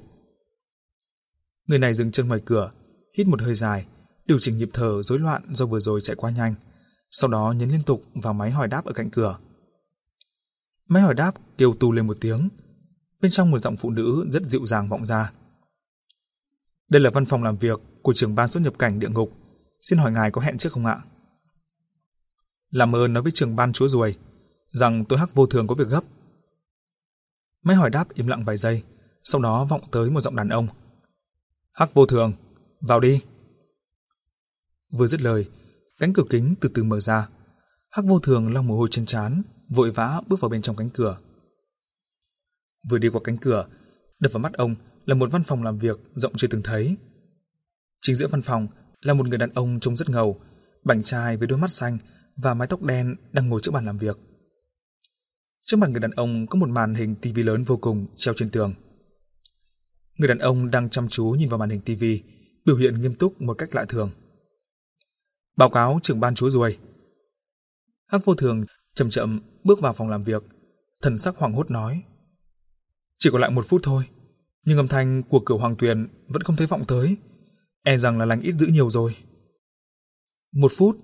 Người này dừng chân ngoài cửa, hít một hơi dài, điều chỉnh nhịp thở rối loạn do vừa rồi chạy quá nhanh, sau đó nhấn liên tục vào máy hỏi đáp ở cạnh cửa. Máy hỏi đáp kêu tu lên một tiếng, bên trong một giọng phụ nữ rất dịu dàng vọng ra. Đây là văn phòng làm việc của trưởng ban xuất nhập cảnh địa ngục, xin hỏi ngài có hẹn trước không ạ? Làm ơn nói với trưởng ban chúa ruồi rằng tôi Hắc Vô Thường có việc gấp. Máy hỏi đáp im lặng vài giây, sau đó vọng tới một giọng đàn ông. Hắc Vô Thường, vào đi. Vừa dứt lời, cánh cửa kính từ từ mở ra. Hắc Vô Thường lau mồ hôi trên trán, vội vã bước vào bên trong cánh cửa. Vừa đi qua cánh cửa, đập vào mắt ông là một văn phòng làm việc rộng chưa từng thấy. Chính giữa văn phòng là một người đàn ông trông rất ngầu, bảnh trai với đôi mắt xanh và mái tóc đen đang ngồi trước bàn làm việc. Trước mặt người đàn ông có một màn hình tivi lớn vô cùng treo trên tường. Người đàn ông đang chăm chú nhìn vào màn hình tivi, biểu hiện nghiêm túc một cách lạ thường. Báo cáo trưởng ban chúa ruồi. Hắc Vô Thường chậm chậm bước vào phòng làm việc, thần sắc hoảng hốt nói. Chỉ còn lại một phút thôi, nhưng âm thanh của Cửu Hoàng Tuyền vẫn không thấy vọng tới. E rằng là lành ít dữ nhiều rồi. Một phút.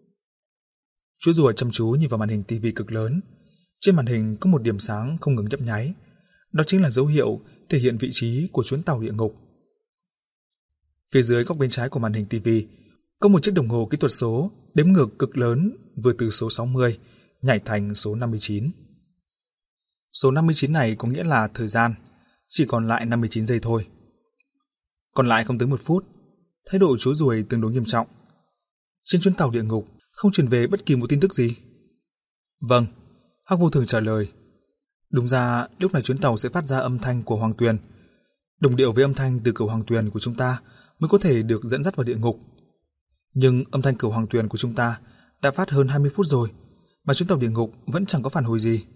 Chúa rùa chăm chú nhìn vào màn hình tivi cực lớn. Trên màn hình có một điểm sáng không ngừng nhấp nháy. Đó chính là dấu hiệu thể hiện vị trí của chuyến tàu địa ngục. Phía dưới góc bên trái của màn hình tivi có một chiếc đồng hồ kỹ thuật số đếm ngược cực lớn vừa từ số sáu mươi nhảy thành số năm mươi chín. Số năm mươi chín này có nghĩa là thời gian, chỉ còn lại năm mươi chín giây thôi. Còn lại không tới một phút, thái độ chúa ruồi tương đối nghiêm trọng. Trên chuyến tàu địa ngục không truyền về bất kỳ một tin tức gì. Vâng, Hắc Vô Thường trả lời. Đúng ra lúc này chuyến tàu sẽ phát ra âm thanh của Hoàng Tuyền, đồng điệu với âm thanh từ Cửu Hoàng Tuyền của chúng ta mới có thể được dẫn dắt vào địa ngục. Nhưng âm thanh Cửu Hoàng Tuyền của chúng ta đã phát hơn hai mươi phút rồi, mà chuyến tàu địa ngục vẫn chẳng có phản hồi gì.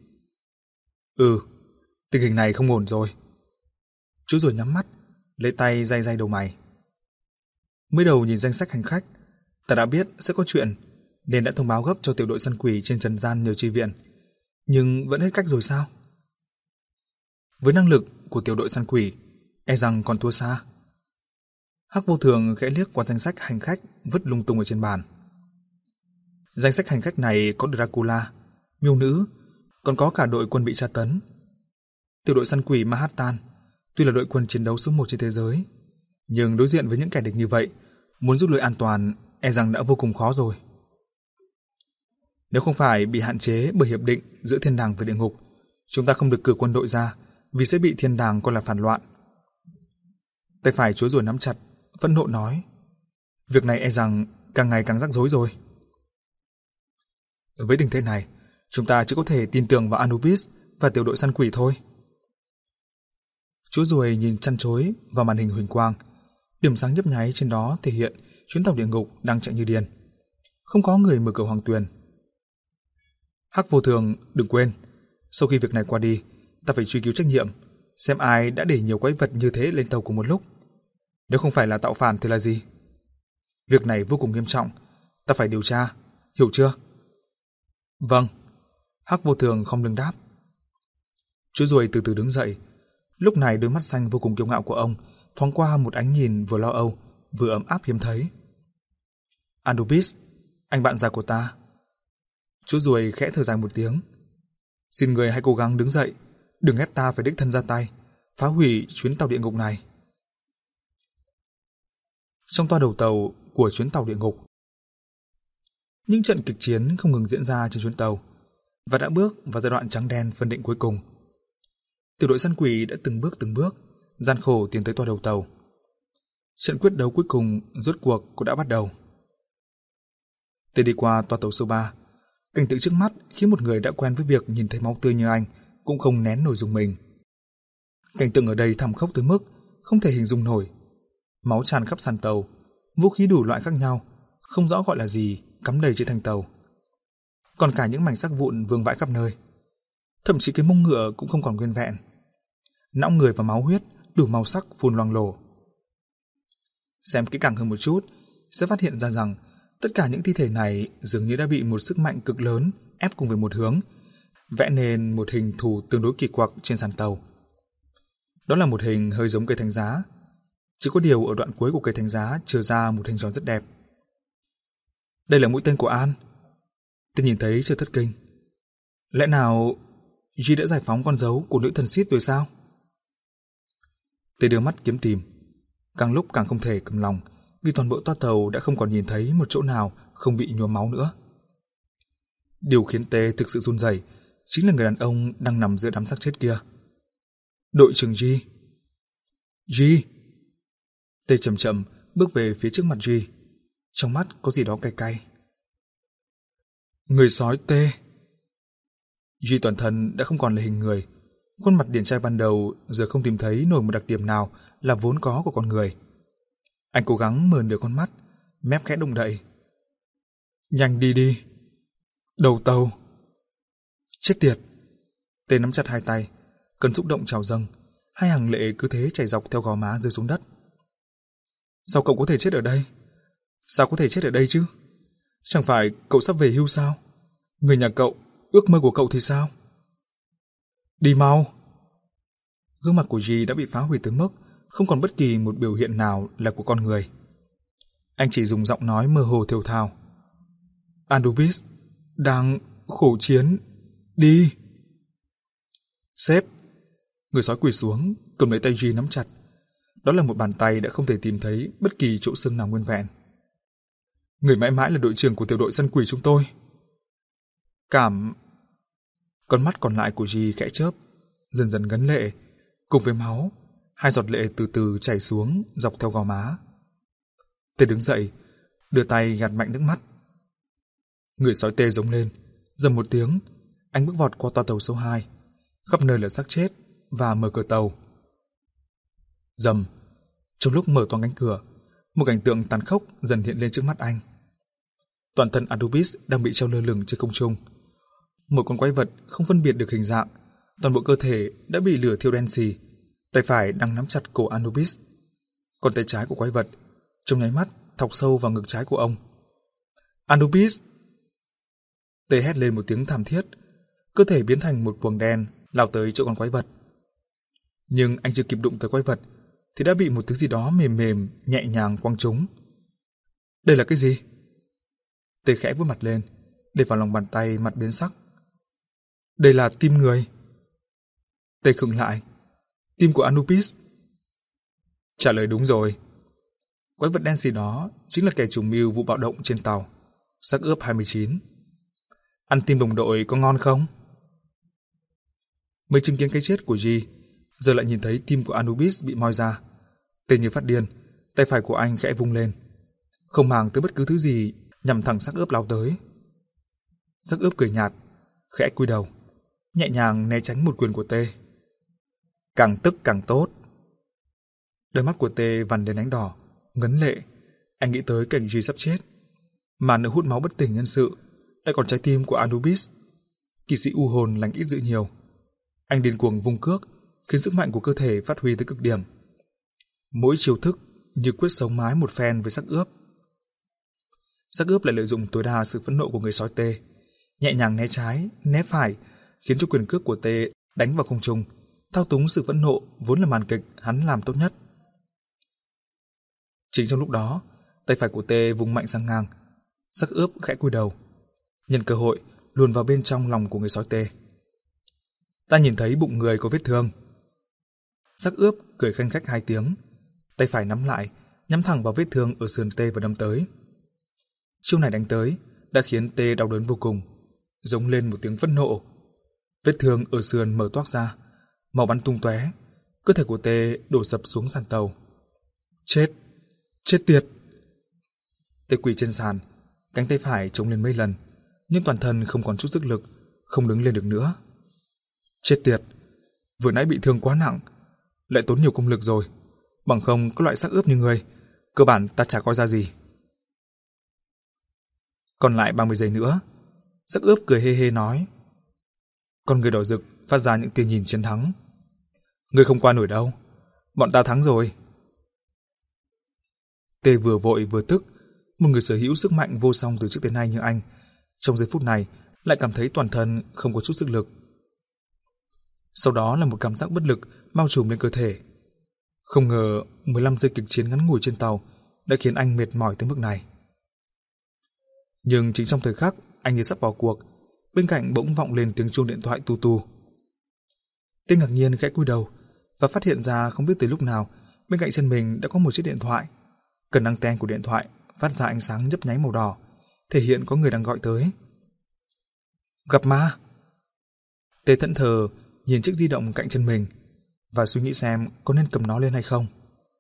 Ừ, tình hình này không ổn rồi. Chú rồi nhắm mắt, lấy tay day day đầu mày. Mới đầu nhìn danh sách hành khách, ta đã biết sẽ có chuyện, nên đã thông báo gấp cho tiểu đội săn quỷ trên trần gian nhờ chi viện. Nhưng vẫn hết cách rồi sao? Với năng lực của tiểu đội săn quỷ, e rằng còn thua xa. Hắc Vô Thường khẽ liếc qua danh sách hành khách vứt lung tung ở trên bàn. Danh sách hành khách này có Dracula, miêu nữ, còn có cả đội quân bị tra tấn. Tiểu đội săn quỷ Manhattan tuy là đội quân chiến đấu số một trên thế giới, nhưng đối diện với những kẻ địch như vậy, muốn rút lui an toàn e rằng đã vô cùng khó rồi. Nếu không phải bị hạn chế bởi hiệp định giữa thiên đàng và địa ngục, chúng ta không được cử quân đội ra vì sẽ bị thiên đàng coi là phản loạn. Tay phải chúa rồi nắm chặt, phẫn nộ nói, việc này e rằng càng ngày càng rắc rối rồi. Với tình thế này, chúng ta chỉ có thể tin tưởng vào Anubis và tiểu đội săn quỷ thôi. Chú ruồi nhìn chăn chối vào màn hình huỳnh quang. Điểm sáng nhấp nháy trên đó thể hiện chuyến tàu địa ngục đang chạy như điên. Không có người mở cửa hoàng tuyền. Hắc Vô Thường, đừng quên, sau khi việc này qua đi, ta phải truy cứu trách nhiệm, xem ai đã để nhiều quái vật như thế lên tàu cùng một lúc. Nếu không phải là tạo phản thì là gì? Việc này vô cùng nghiêm trọng, ta phải điều tra, hiểu chưa? Vâng. Hắc Vô Thường không lưng đáp. Chú ruồi từ từ đứng dậy. Lúc này đôi mắt xanh vô cùng kiêu ngạo của ông thoáng qua một ánh nhìn vừa lo âu, vừa ấm áp hiếm thấy. Anubis, anh bạn già của ta. Chú ruồi khẽ thở dài một tiếng. Xin người hãy cố gắng đứng dậy, đừng ép ta phải đích thân ra tay, phá hủy chuyến tàu địa ngục này. Trong toa đầu tàu của chuyến tàu địa ngục, những trận kịch chiến không ngừng diễn ra trên chuyến tàu và đã bước vào giai đoạn trắng đen phân định cuối cùng. Tiểu đội săn quỷ đã từng bước từng bước gian khổ tiến tới toa đầu tàu. Trận quyết đấu cuối cùng rốt cuộc cũng đã bắt đầu. Tôi đi qua toa tàu số ba, cảnh tượng trước mắt khiến một người đã quen với việc nhìn thấy máu tươi như anh cũng không nén nổi dùng mình. Cảnh tượng ở đây thảm khốc tới mức không thể hình dung nổi. Máu tràn khắp sàn tàu, vũ khí đủ loại khác nhau, không rõ gọi là gì, cắm đầy trên thành tàu. Còn cả những mảnh xác vụn vương vãi khắp nơi. Thậm chí cái mông ngựa cũng không còn nguyên vẹn. Não người và máu huyết đủ màu sắc phun loang lổ. Xem kỹ càng hơn một chút, sẽ phát hiện ra rằng tất cả những thi thể này dường như đã bị một sức mạnh cực lớn ép cùng về một hướng, vẽ nên một hình thù tương đối kỳ quặc trên sàn tàu. Đó là một hình hơi giống cây thánh giá, chỉ có điều ở đoạn cuối của cây thánh giá chừa ra một hình tròn rất đẹp. Đây là mũi tên của An. Tôi nhìn thấy chưa thất kinh. Lẽ nào G đã giải phóng con dấu của nữ thần Sith rồi sao? Tôi đưa mắt kiếm tìm, càng lúc càng không thể cầm lòng, vì toàn bộ toa tàu đã không còn nhìn thấy một chỗ nào không bị nhuốm máu nữa. Điều khiến Tê thực sự run rẩy chính là người đàn ông đang nằm giữa đám xác chết kia. Đội trưởng G. G. Tê chậm chậm bước về phía trước mặt G, trong mắt có gì đó cay cay. Người sói Tê. G toàn thân đã không còn là hình người, khuôn mặt điển trai ban đầu giờ không tìm thấy nổi một đặc điểm nào là vốn có của con người. Anh cố gắng mở nửa con mắt, mép khẽ động đậy. Nhanh đi đi. Đầu tàu. Chết tiệt. Tê nắm chặt hai tay, cơn xúc động trào dâng, hai hàng lệ cứ thế chảy dọc theo gò má rơi xuống đất. Sao cậu có thể chết ở đây? Sao có thể chết ở đây chứ? Chẳng phải cậu sắp về hưu sao? Người nhà cậu, ước mơ của cậu thì sao? Đi mau. Gương mặt của G đã bị phá hủy tới mức không còn bất kỳ một biểu hiện nào là của con người. Anh chỉ dùng giọng nói mơ hồ thều thào. Anubis đang khổ chiến. Đi. Sếp. Người sói quỳ xuống, cầm lấy tay G nắm chặt. Đó là một bàn tay đã không thể tìm thấy bất kỳ chỗ xương nào nguyên vẹn. Người mãi mãi là đội trưởng của tiểu đội săn quỷ chúng tôi. Cảm... Con mắt còn lại của G khẽ chớp, dần dần ngấn lệ, cùng với máu, hai giọt lệ từ từ chảy xuống dọc theo gò má. Tê đứng dậy, đưa tay gạt mạnh nước mắt. Người sói Tê giống lên, dầm một tiếng, anh bước vọt qua toa tàu số hai, khắp nơi là xác chết và mở cửa tàu. Dầm, trong lúc mở toang cánh cửa, một cảnh tượng tàn khốc dần hiện lên trước mắt anh. Toàn thân Anubis đang bị treo lơ lửng trên không trung. Một con quái vật không phân biệt được hình dạng, toàn bộ cơ thể đã bị lửa thiêu đen xì. Tay phải đang nắm chặt cổ Anubis, còn tay trái của quái vật trong nháy mắt thọc sâu vào ngực trái của ông. Anubis! Tê hét lên một tiếng thảm thiết, cơ thể biến thành một quầng đen lao tới chỗ con quái vật. Nhưng anh chưa kịp đụng tới quái vật thì đã bị một thứ gì đó mềm mềm, nhẹ nhàng quăng trúng. Đây là cái gì? Tê khẽ vuốt mặt lên, để vào lòng bàn tay mặt biến sắc. Đây là tim người. Tê khựng lại. Tim của Anubis. Trả lời đúng rồi. Quái vật đen xì đó chính là kẻ chủ mưu vụ bạo động trên tàu. Xác ướp hai mươi chín. Ăn tim đồng đội có ngon không? Mới chứng kiến cái chết của G, giờ lại nhìn thấy tim của Anubis bị moi ra. Tê như phát điên, Tay phải của anh khẽ vung lên, không màng tới bất cứ thứ gì, nhằm thẳng xác ướp lao tới. Xác ướp cười nhạt, khẽ cúi đầu, nhẹ nhàng né tránh một quyền của Tê. Càng tức càng tốt. Đôi mắt của Tê vằn đến ánh đỏ, ngấn lệ. Anh nghĩ tới cảnh Duy sắp chết, mà nữ hút máu bất tỉnh nhân sự lại còn trái tim của Anubis. Kỵ sĩ u hồn lành ít dữ nhiều. Anh điên cuồng vung cước, khiến sức mạnh của cơ thể phát huy tới cực điểm. Mỗi chiêu thức như quyết sống mái một phen với xác ướp. Xác ướp lại lợi dụng tối đa sự phẫn nộ của người sói Tê, nhẹ nhàng né trái, né phải, khiến cho quyền cước của Tê đánh vào không trung, thao túng sự phẫn nộ vốn là màn kịch hắn làm tốt nhất. Chính trong lúc đó, tay phải của Tê vung mạnh sang ngang, xác ướp khẽ cúi đầu, nhân cơ hội luồn vào bên trong lòng của người sói Tê. Ta nhìn thấy bụng người có vết thương. Xác ướp cười khanh khách hai tiếng, tay phải nắm lại, nhắm thẳng vào vết thương ở sườn Tê và đâm tới. Chiêu này đánh tới đã khiến Tê đau đớn vô cùng, giống lên một tiếng phẫn nộ. Vết thương ở sườn mở toác ra, máu bắn tung tóe, cơ thể của Tê đổ sập xuống sàn tàu. Chết, chết tiệt. Tê quỳ trên sàn, cánh tay phải chống lên mấy lần, nhưng toàn thân không còn chút sức lực, không đứng lên được nữa. Chết tiệt, vừa nãy bị thương quá nặng, lại tốn nhiều công lực rồi, bằng không có loại xác ướp như người, cơ bản ta chả coi ra gì. Còn lại ba mươi giây nữa, xác ướp cười hê hê nói. Con người đỏ rực phát ra những tia nhìn chiến thắng. Ngươi không qua nổi đâu, bọn ta thắng rồi. Tê vừa vội vừa tức, một người sở hữu sức mạnh vô song từ trước tới nay như anh, trong giây phút này lại cảm thấy toàn thân không có chút sức lực. Sau đó là một cảm giác bất lực bao trùm lên cơ thể. Không ngờ mười lăm giây kịch chiến ngắn ngủi trên tàu đã khiến anh mệt mỏi tới mức này. Nhưng chính trong thời khắc anh như sắp bỏ cuộc, bên cạnh bỗng vọng lên tiếng chuông điện thoại tu tu. Tê ngạc nhiên khẽ cúi đầu và phát hiện ra không biết từ lúc nào bên cạnh chân mình đã có một chiếc điện thoại. Cần anten của điện thoại phát ra ánh sáng nhấp nháy màu đỏ, thể hiện có người đang gọi tới. Gặp ma. Tê thẫn thờ nhìn chiếc di động cạnh chân mình và suy nghĩ xem có nên cầm nó lên hay không.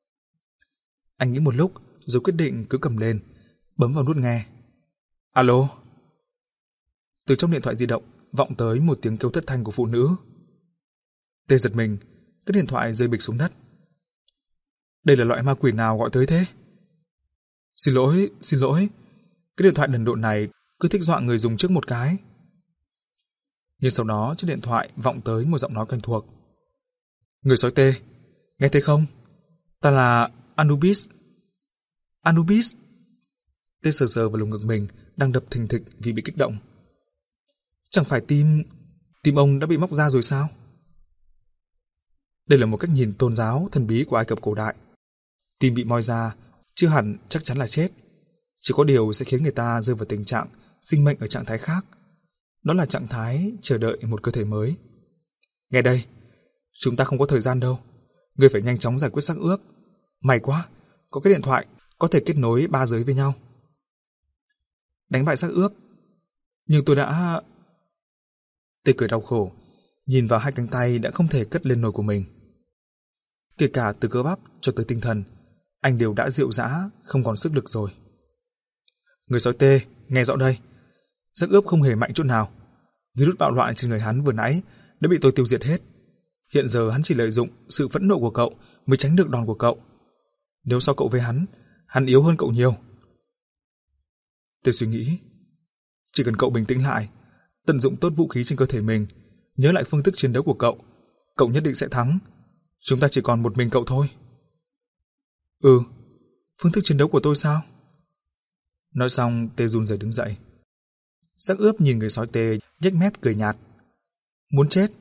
Anh nghĩ một lúc rồi quyết định cứ cầm lên, bấm vào nút nghe. Alo. Từ trong điện thoại di động vọng tới một tiếng kêu thất thanh của phụ nữ. Tê giật mình, cái điện thoại rơi bịch xuống đất. Đây là loại ma quỷ nào gọi tới thế? Xin lỗi, xin lỗi. Cái điện thoại đần độn này cứ thích dọa người dùng trước một cái. Nhưng sau đó chiếc điện thoại vọng tới một giọng nói quen thuộc. Người sói Tê, nghe thấy không? Ta là Anubis. Anubis. Tê sờ sờ vào lồng ngực mình đang đập thình thịch vì bị kích động. Chẳng phải tim... tim ông đã bị móc ra rồi sao? Đây là một cách nhìn tôn giáo thần bí của Ai Cập cổ đại. Tim bị moi ra chưa hẳn chắc chắn là chết, chỉ có điều sẽ khiến người ta rơi vào tình trạng sinh mệnh ở trạng thái khác. Đó là trạng thái chờ đợi một cơ thể mới. Nghe đây, chúng ta không có thời gian đâu. Ngươi phải nhanh chóng giải quyết xác ướp. May quá, có cái điện thoại có thể kết nối ba giới với nhau. Đánh bại xác ướp. Nhưng tôi đã... Tê cười đau khổ, nhìn vào hai cánh tay đã không thể cất lên nổi của mình. Kể cả từ cơ bắp cho tới tinh thần, anh đều đã rệu rã, không còn sức lực rồi. Người sói Tê, nghe rõ đây. Xác ướp không hề mạnh chút nào. Virus bạo loạn trên người hắn vừa nãy đã bị tôi tiêu diệt hết. Hiện giờ hắn chỉ lợi dụng sự phẫn nộ của cậu mới tránh được đòn của cậu. Nếu so cậu với hắn, hắn yếu hơn cậu nhiều. Tôi suy nghĩ, chỉ cần cậu bình tĩnh lại, tận dụng tốt vũ khí trên cơ thể mình, nhớ lại phương thức chiến đấu của cậu, cậu nhất định sẽ thắng. Chúng ta chỉ còn một mình cậu thôi. Ừ, phương thức chiến đấu của tôi sao? Nói xong, Tê run rẩy đứng dậy. Xác ướp nhìn người sói Tê nhếch mép cười nhạt. Muốn chết?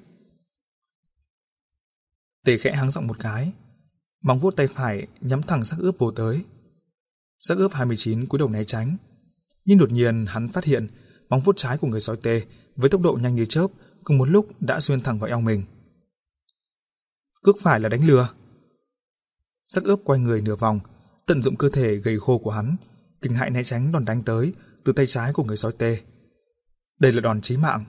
Tê khẽ hắng giọng một cái, móng vuốt tay phải nhắm thẳng xác ướp vồ tới. Xác ướp hai mươi chín cúi đầu né tránh, nhưng đột nhiên hắn phát hiện móng vuốt trái của người sói Tê với tốc độ nhanh như chớp cùng một lúc đã xuyên thẳng vào eo mình. Cước phải là đánh lừa. Xác ướp quay người nửa vòng, tận dụng cơ thể gầy khô của hắn, kinh hãi né tránh đòn đánh tới từ tay trái của người sói Tê. Đây là đòn chí mạng.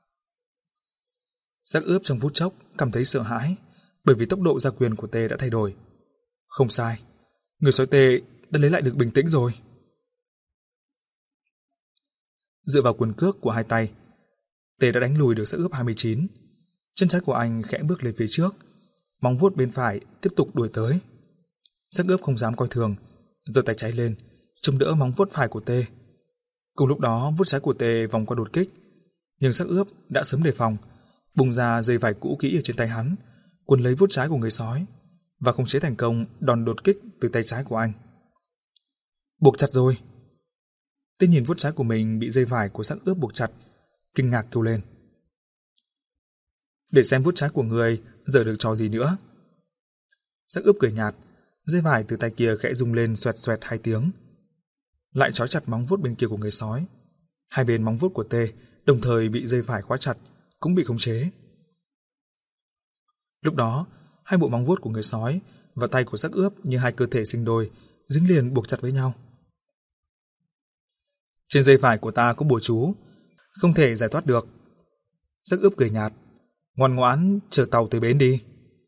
Xác ướp trong phút chốc cảm thấy sợ hãi, bởi vì tốc độ ra quyền của Tê đã thay đổi. Không sai, Người sói tê đã lấy lại được bình tĩnh rồi. Dựa vào quyền cước của hai tay, Tê đã đánh lùi được xác ướp hai mươi chín. Chân trái của anh khẽ bước lên phía trước, móng vuốt bên phải tiếp tục đuổi tới. Xác ướp không dám coi thường, giơ tay trái lên, chống đỡ móng vuốt phải của Tê. Cùng lúc đó, vuốt trái của Tê vòng qua đột kích, nhưng xác ướp đã sớm đề phòng, bung ra dây vải cũ kỹ ở trên tay hắn, quấn lấy vuốt trái của người sói và khống chế thành công đòn đột kích từ tay trái của anh. Buộc chặt rồi. Tê nhìn vuốt trái của mình bị dây vải của xác ướp buộc chặt, kinh ngạc kêu lên. Để xem vuốt trái của người giờ được trò gì nữa. Xác ướp cười nhạt, dây vải từ tay kia khẽ rung lên xoẹt xoẹt hai tiếng, lại trói chặt móng vuốt bên kia của người sói. Hai bên móng vuốt của Tê đồng thời bị dây vải khóa chặt, cũng bị khống chế. Lúc đó, hai bộ móng vuốt của người sói và tay của xác ướp như hai cơ thể sinh đôi, dính liền buộc chặt với nhau. Trên dây vải của ta có bùa chú, không thể giải thoát được. Xác ướp cười nhạt, ngoan ngoãn chờ tàu tới bến đi.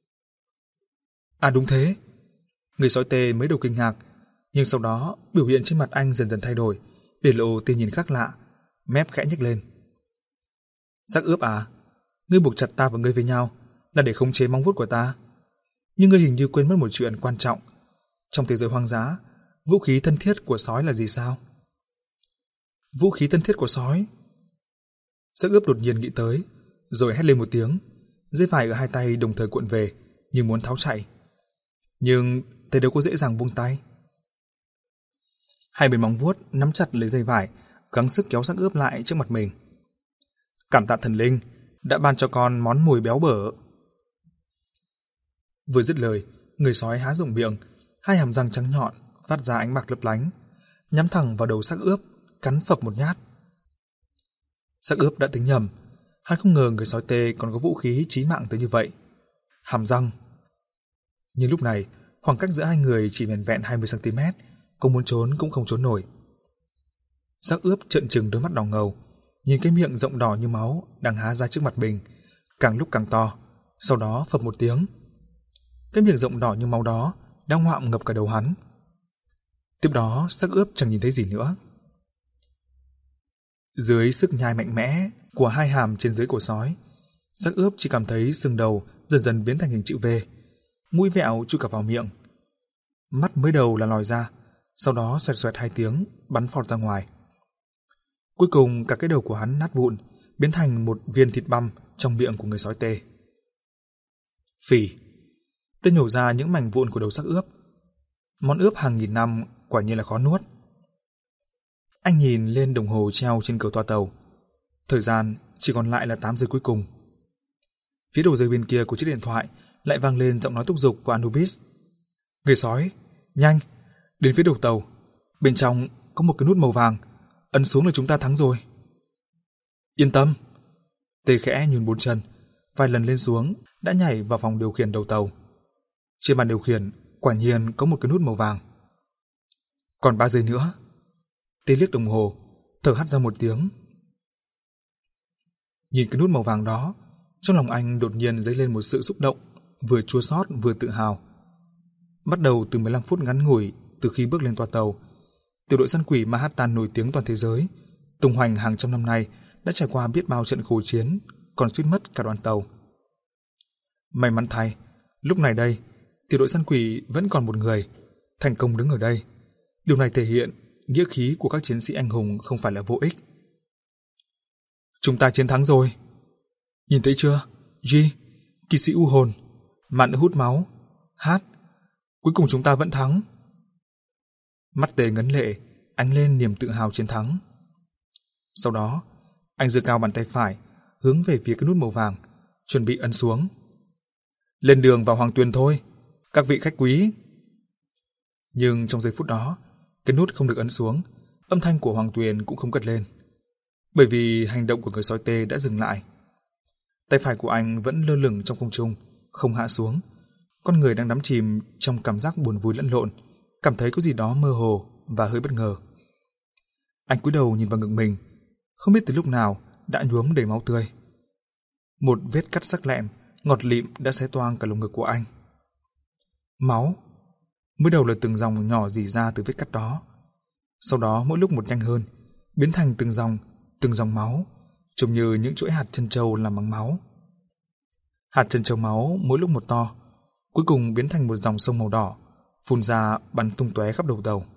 À đúng thế. Người sói Tê mới đầu kinh ngạc, nhưng sau đó biểu hiện trên mặt anh dần dần thay đổi, để lộ tia nhìn khác lạ, mép khẽ nhếch lên. Xác ướp à, ngươi buộc chặt ta và ngươi với nhau là để khống chế móng vuốt của ta. Nhưng ngươi hình như quên mất một chuyện quan trọng. Trong thế giới hoang dã, vũ khí thân thiết của sói là gì sao? Vũ khí thân thiết của sói? Xác ướp đột nhiên nghĩ tới, rồi hét lên một tiếng. Dây vải ở hai tay đồng thời cuộn về, như muốn tháo chạy. Nhưng Tê đâu có dễ dàng buông tay. Hai bên móng vuốt nắm chặt lấy dây vải, gắng sức kéo xác ướp lại trước mặt mình. Cảm tạ thần linh đã ban cho con món mồi béo bở. Vừa dứt lời, người sói há rộng miệng, hai hàm răng trắng nhọn phát ra ánh bạc lấp lánh, nhắm thẳng vào đầu xác ướp, cắn phập một nhát. Xác ướp đã tính nhầm, hắn không ngờ người sói Tê còn có vũ khí chí mạng tới như vậy. Hàm răng. Nhưng lúc này, khoảng cách giữa hai người chỉ vẻn vẹn hai mươi xăng ti mét, có muốn trốn cũng không trốn nổi. Xác ướp trợn trừng đôi mắt đỏ ngầu, nhìn cái miệng rộng đỏ như máu đang há ra trước mặt mình, càng lúc càng to, sau đó phập một tiếng. Cái miệng rộng đỏ như máu đó đang ngoạm ngập cả đầu hắn. Tiếp đó, xác ướp chẳng nhìn thấy gì nữa. Dưới sức nhai mạnh mẽ của hai hàm trên dưới cổ sói, xác ướp chỉ cảm thấy xương đầu dần dần biến thành hình chữ V, mũi vẹo chui cả vào miệng. Mắt mới đầu là lòi ra, sau đó xoẹt xoẹt hai tiếng, bắn phọt ra ngoài. Cuối cùng cả cái đầu của hắn nát vụn, biến thành một viên thịt băm trong miệng của người sói Tê. Phì! Tê nhổ ra những mảnh vụn của đầu xác ướp. Món ướp hàng nghìn năm quả nhiên là khó nuốt. Anh nhìn lên đồng hồ treo trên cầu toa tàu. Thời gian chỉ còn lại là tám giờ cuối cùng. Phía đầu dây bên kia của chiếc điện thoại lại vang lên giọng nói thúc giục của Anubis. Người sói, nhanh, đến phía đầu tàu. Bên trong có một cái nút màu vàng, ấn xuống là chúng ta thắng rồi. Yên tâm. Tê khẽ nhún bốn chân, vài lần lên xuống đã nhảy vào phòng điều khiển đầu tàu. Trên bàn điều khiển quả nhiên có một cái nút màu vàng. Còn ba giây nữa. Tê liếc đồng hồ, thở hắt ra một tiếng. Nhìn cái nút màu vàng đó, trong lòng anh đột nhiên dấy lên một sự xúc động, vừa chua xót vừa tự hào. Bắt đầu từ mười lăm phút ngắn ngủi từ khi bước lên toa tàu, tiểu đội săn quỷ Manhattan nổi tiếng toàn thế giới, tung hoành hàng trăm năm nay đã trải qua biết bao trận khổ chiến, còn suýt mất cả đoàn tàu. May mắn thay, lúc này đây, tiểu đội săn quỷ vẫn còn một người, thành công đứng ở đây. Điều này thể hiện nghĩa khí của các chiến sĩ anh hùng không phải là vô ích. Chúng ta chiến thắng rồi. Nhìn thấy chưa? G, kỵ sĩ u hồn, mạn nữ hút máu, H, cuối cùng chúng ta vẫn thắng. Mắt Tê ngấn lệ, ánh lên niềm tự hào chiến thắng. Sau đó, anh giơ cao bàn tay phải, hướng về phía cái nút màu vàng, chuẩn bị ấn xuống. Lên đường vào Hoàng Tuyền thôi, các vị khách quý. Nhưng trong giây phút đó, cái nút không được ấn xuống, âm thanh của Hoàng Tuyền cũng không cất lên. Bởi vì hành động của người sói Tê đã dừng lại. Tay phải của anh vẫn lơ lửng trong không trung, không hạ xuống. Con người đang đắm chìm trong cảm giác buồn vui lẫn lộn, cảm thấy có gì đó mơ hồ và hơi bất ngờ. Anh cúi đầu nhìn vào ngực mình, không biết từ lúc nào đã nhuốm đầy máu tươi. Một vết cắt sắc lẹm, ngọt lịm đã xé toang cả lồng ngực của anh. Máu! Mới đầu là từng dòng nhỏ rỉ ra từ vết cắt đó. Sau đó mỗi lúc một nhanh hơn, biến thành từng dòng, từng dòng máu, trông như những chuỗi hạt trân châu làm bằng máu. Hạt trân châu máu mỗi lúc một to, cuối cùng biến thành một dòng sông màu đỏ, phun ra bắn tung tóe khắp đầu tàu.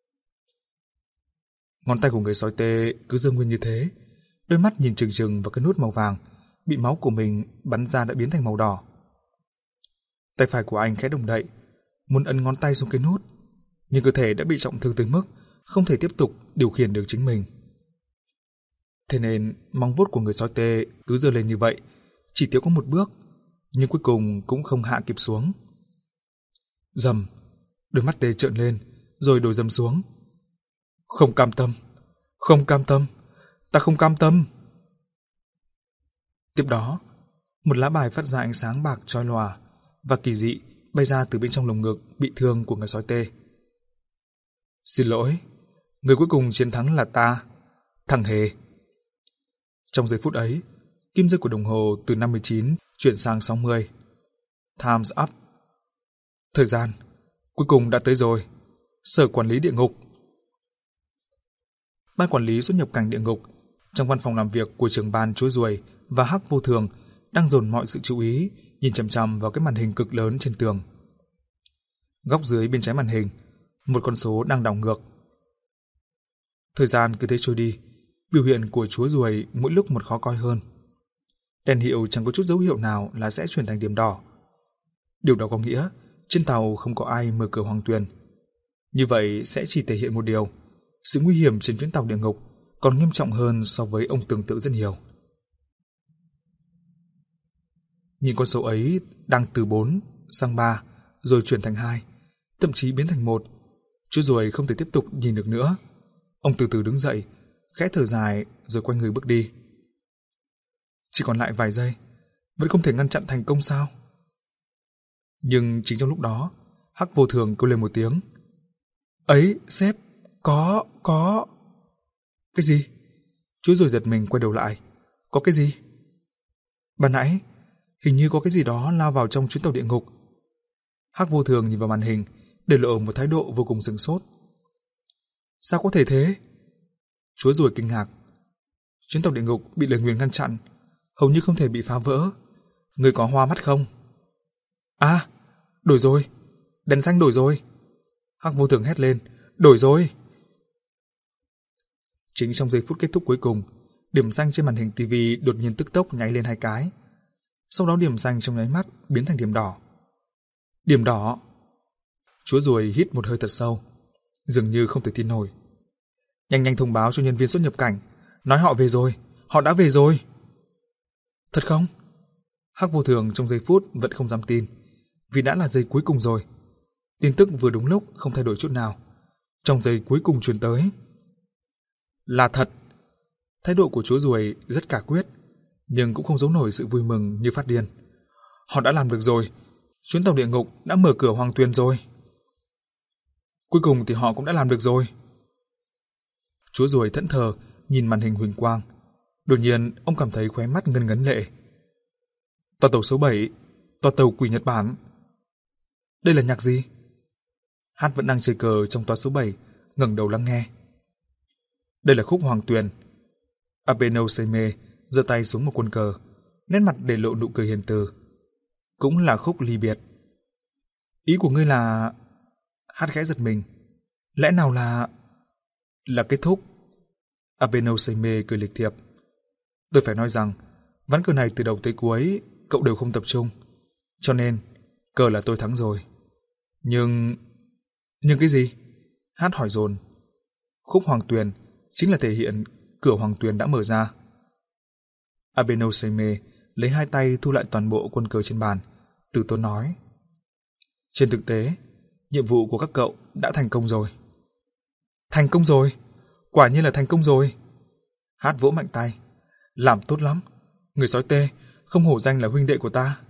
Ngón tay của người sói tê cứ giơ nguyên như thế, đôi mắt nhìn chừng chừng vào cái nút màu vàng, bị máu của mình bắn ra đã biến thành màu đỏ. Tay phải của anh khẽ động đậy, muốn ấn ngón tay xuống cái nút, nhưng cơ thể đã bị trọng thương tới mức không thể tiếp tục điều khiển được chính mình. Thế nên móng vuốt của người sói tê cứ giơ lên như vậy, chỉ thiếu có một bước, nhưng cuối cùng cũng không hạ kịp xuống. Rầm, đôi mắt tê trợn lên, rồi đổ dầm xuống. Không cam tâm, không cam tâm, ta không cam tâm. Tiếp đó, một lá bài phát ra ánh sáng bạc chói lòa và kỳ dị bay ra từ bên trong lồng ngực bị thương của người sói tê. Xin lỗi, người cuối cùng chiến thắng là ta, thằng Hề. Trong giây phút ấy, kim dây của đồng hồ từ năm mươi chín chuyển sang sáu mươi. Time's up. Thời gian, cuối cùng đã tới rồi. Sở quản lý địa ngục. Ban quản lý xuất nhập cảnh địa ngục, trong văn phòng làm việc của trưởng ban Chúa Ruồi và Hắc Vô Thường, đang dồn mọi sự chú ý nhìn chằm chằm vào cái màn hình cực lớn trên tường. Góc dưới bên trái màn hình, một con số đang đảo ngược. Thời gian cứ thế trôi đi, biểu hiện của Chúa Ruồi mỗi lúc một khó coi hơn. Đèn hiệu chẳng có chút dấu hiệu nào là sẽ chuyển thành điểm đỏ. Điều đó có nghĩa trên tàu không có ai mở cửa hoàng tuyền. Như vậy sẽ chỉ thể hiện một điều, sự nguy hiểm trên chuyến tàu địa ngục còn nghiêm trọng hơn so với ông tưởng tượng rất nhiều. Nhìn con số ấy đang từ bốn sang ba, rồi chuyển thành hai, thậm chí biến thành một. Chúa Ruồi không thể tiếp tục nhìn được nữa. Ông từ từ đứng dậy, khẽ thở dài rồi quay người bước đi. Chỉ còn lại vài giây, vẫn không thể ngăn chặn thành công sao? Nhưng chính trong lúc đó, Hắc Vô Thường kêu lên một tiếng. Ấy, sếp, có, có... Cái gì? Chúa Ruồi giật mình quay đầu lại. Có cái gì? Ban nãy, hình như có cái gì đó lao vào trong chuyến tàu địa ngục. Hắc Vô Thường nhìn vào màn hình, để lộ một thái độ vô cùng sửng sốt. Sao có thể thế? Chúa Ruồi kinh ngạc. Chuyến tàu địa ngục bị lời nguyền ngăn chặn, hầu như không thể bị phá vỡ. Người có hoa mắt không? À, đổi rồi, đèn xanh đổi rồi. Hắc Vô Thường hét lên, đổi rồi. Chính trong giây phút kết thúc cuối cùng, điểm xanh trên màn hình ti vi đột nhiên tức tốc nháy lên hai cái. Sau đó điểm xanh trong nháy mắt biến thành điểm đỏ. Điểm đỏ. Chúa Ruồi hít một hơi thật sâu, dường như không thể tin nổi. Nhanh nhanh thông báo cho nhân viên xuất nhập cảnh, nói họ về rồi, họ đã về rồi. Thật không? Hắc Vô Thường trong giây phút vẫn không dám tin, vì đã là giây cuối cùng rồi. Tin tức vừa đúng lúc không thay đổi chút nào, trong giây cuối cùng truyền tới. Là thật. Thái độ của Chúa Ruồi rất cả quyết, nhưng cũng không giấu nổi sự vui mừng như phát điên. Họ đã làm được rồi, chuyến tàu địa ngục đã mở cửa hoàng tuyền rồi. Cuối cùng thì họ cũng đã làm được rồi. Chúa Ruồi thẫn thờ nhìn màn hình huỳnh quang. Đột nhiên ông cảm thấy khóe mắt ngân ngấn lệ. Toa tàu số bảy, toa tàu quỷ Nhật Bản. Đây là nhạc gì? Hát vẫn đang chơi cờ trong toa số bảy, ngẩng đầu lắng nghe. Đây là khúc Hoàng Tuyền. Abeno Seime giơ tay xuống một quân cờ, nét mặt để lộ nụ cười hiền từ. Cũng là khúc ly biệt. Ý của ngươi là... Hát khẽ giật mình. Lẽ nào là... Là kết thúc? Abeno Seime cười lịch thiệp. Tôi phải nói rằng, ván cờ này từ đầu tới cuối, cậu đều không tập trung. Cho nên, cờ là tôi thắng rồi. Nhưng... Nhưng cái gì? Hát hỏi dồn. Khúc Hoàng Tuyền chính là thể hiện cửa Hoàng Tuyền đã mở ra. Abeno Seime lấy hai tay thu lại toàn bộ quân cờ trên bàn, từ tốn nói. Trên thực tế, nhiệm vụ của các cậu đã thành công rồi. Thành công rồi? Quả nhiên là thành công rồi. Hát vỗ mạnh tay. Làm tốt lắm. Người sói tê không hổ danh là huynh đệ của ta.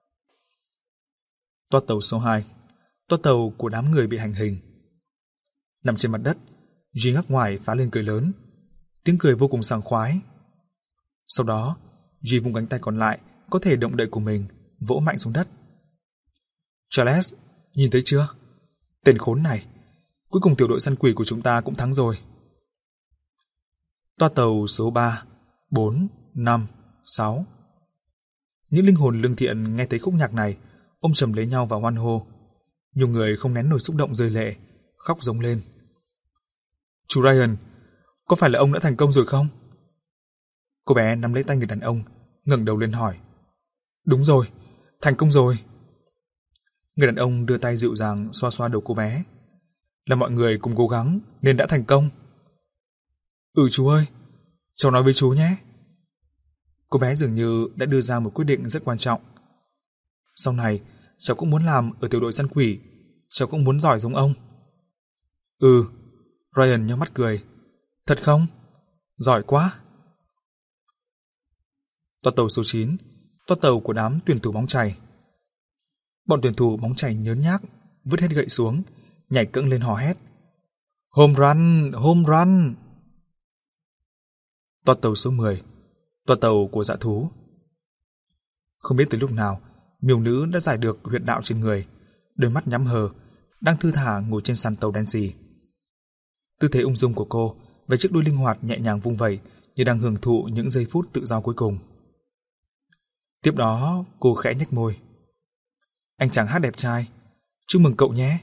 Toa tàu số hai. Toa tàu của đám người bị hành hình. Nằm trên mặt đất, Duy ngắc ngoài phá lên cười lớn. Tiếng cười vô cùng sảng khoái. Sau đó, Duy vùng cánh tay còn lại có thể động đậy của mình, vỗ mạnh xuống đất. Charles, nhìn thấy chưa? Tên khốn này, cuối cùng tiểu đội săn quỷ của chúng ta cũng thắng rồi. Toa tàu số ba, bốn, năm, sáu. Những linh hồn lương thiện nghe thấy khúc nhạc này, ôm chầm lấy nhau và hoan hô. Nhiều người không nén nổi xúc động rơi lệ, khóc rống lên. Chú Ryan, có phải là ông đã thành công rồi không? Cô bé nắm lấy tay người đàn ông, ngẩng đầu lên hỏi. Đúng rồi, thành công rồi. Người đàn ông đưa tay dịu dàng xoa xoa đầu cô bé. Là mọi người cùng cố gắng nên đã thành công. Ừ chú ơi, cháu nói với chú nhé. Cô bé dường như đã đưa ra một quyết định rất quan trọng. Sau này, cháu cũng muốn làm ở tiểu đội săn quỷ, cháu cũng muốn giỏi giống ông. Ừ, Ryan nhắm mắt cười. Thật không? Giỏi quá. Toa tàu số chín, toa tàu của đám tuyển thủ bóng chày. Bọn tuyển thủ bóng chày nhớn nhác, vứt hết gậy xuống, nhảy cẫng lên hò hét. Home run, home run. Toa tàu số mười, toa tàu của dã thú. Không biết từ lúc nào, miêu nữ đã giải được huyệt đạo trên người, đôi mắt nhắm hờ, đang thư thả ngồi trên sàn tàu đen xì. Tư thế ung dung của cô với chiếc đuôi linh hoạt nhẹ nhàng vung vẩy như đang hưởng thụ những giây phút tự do cuối cùng. Tiếp đó, cô khẽ nhếch môi. Anh chàng hát đẹp trai, chúc mừng cậu nhé.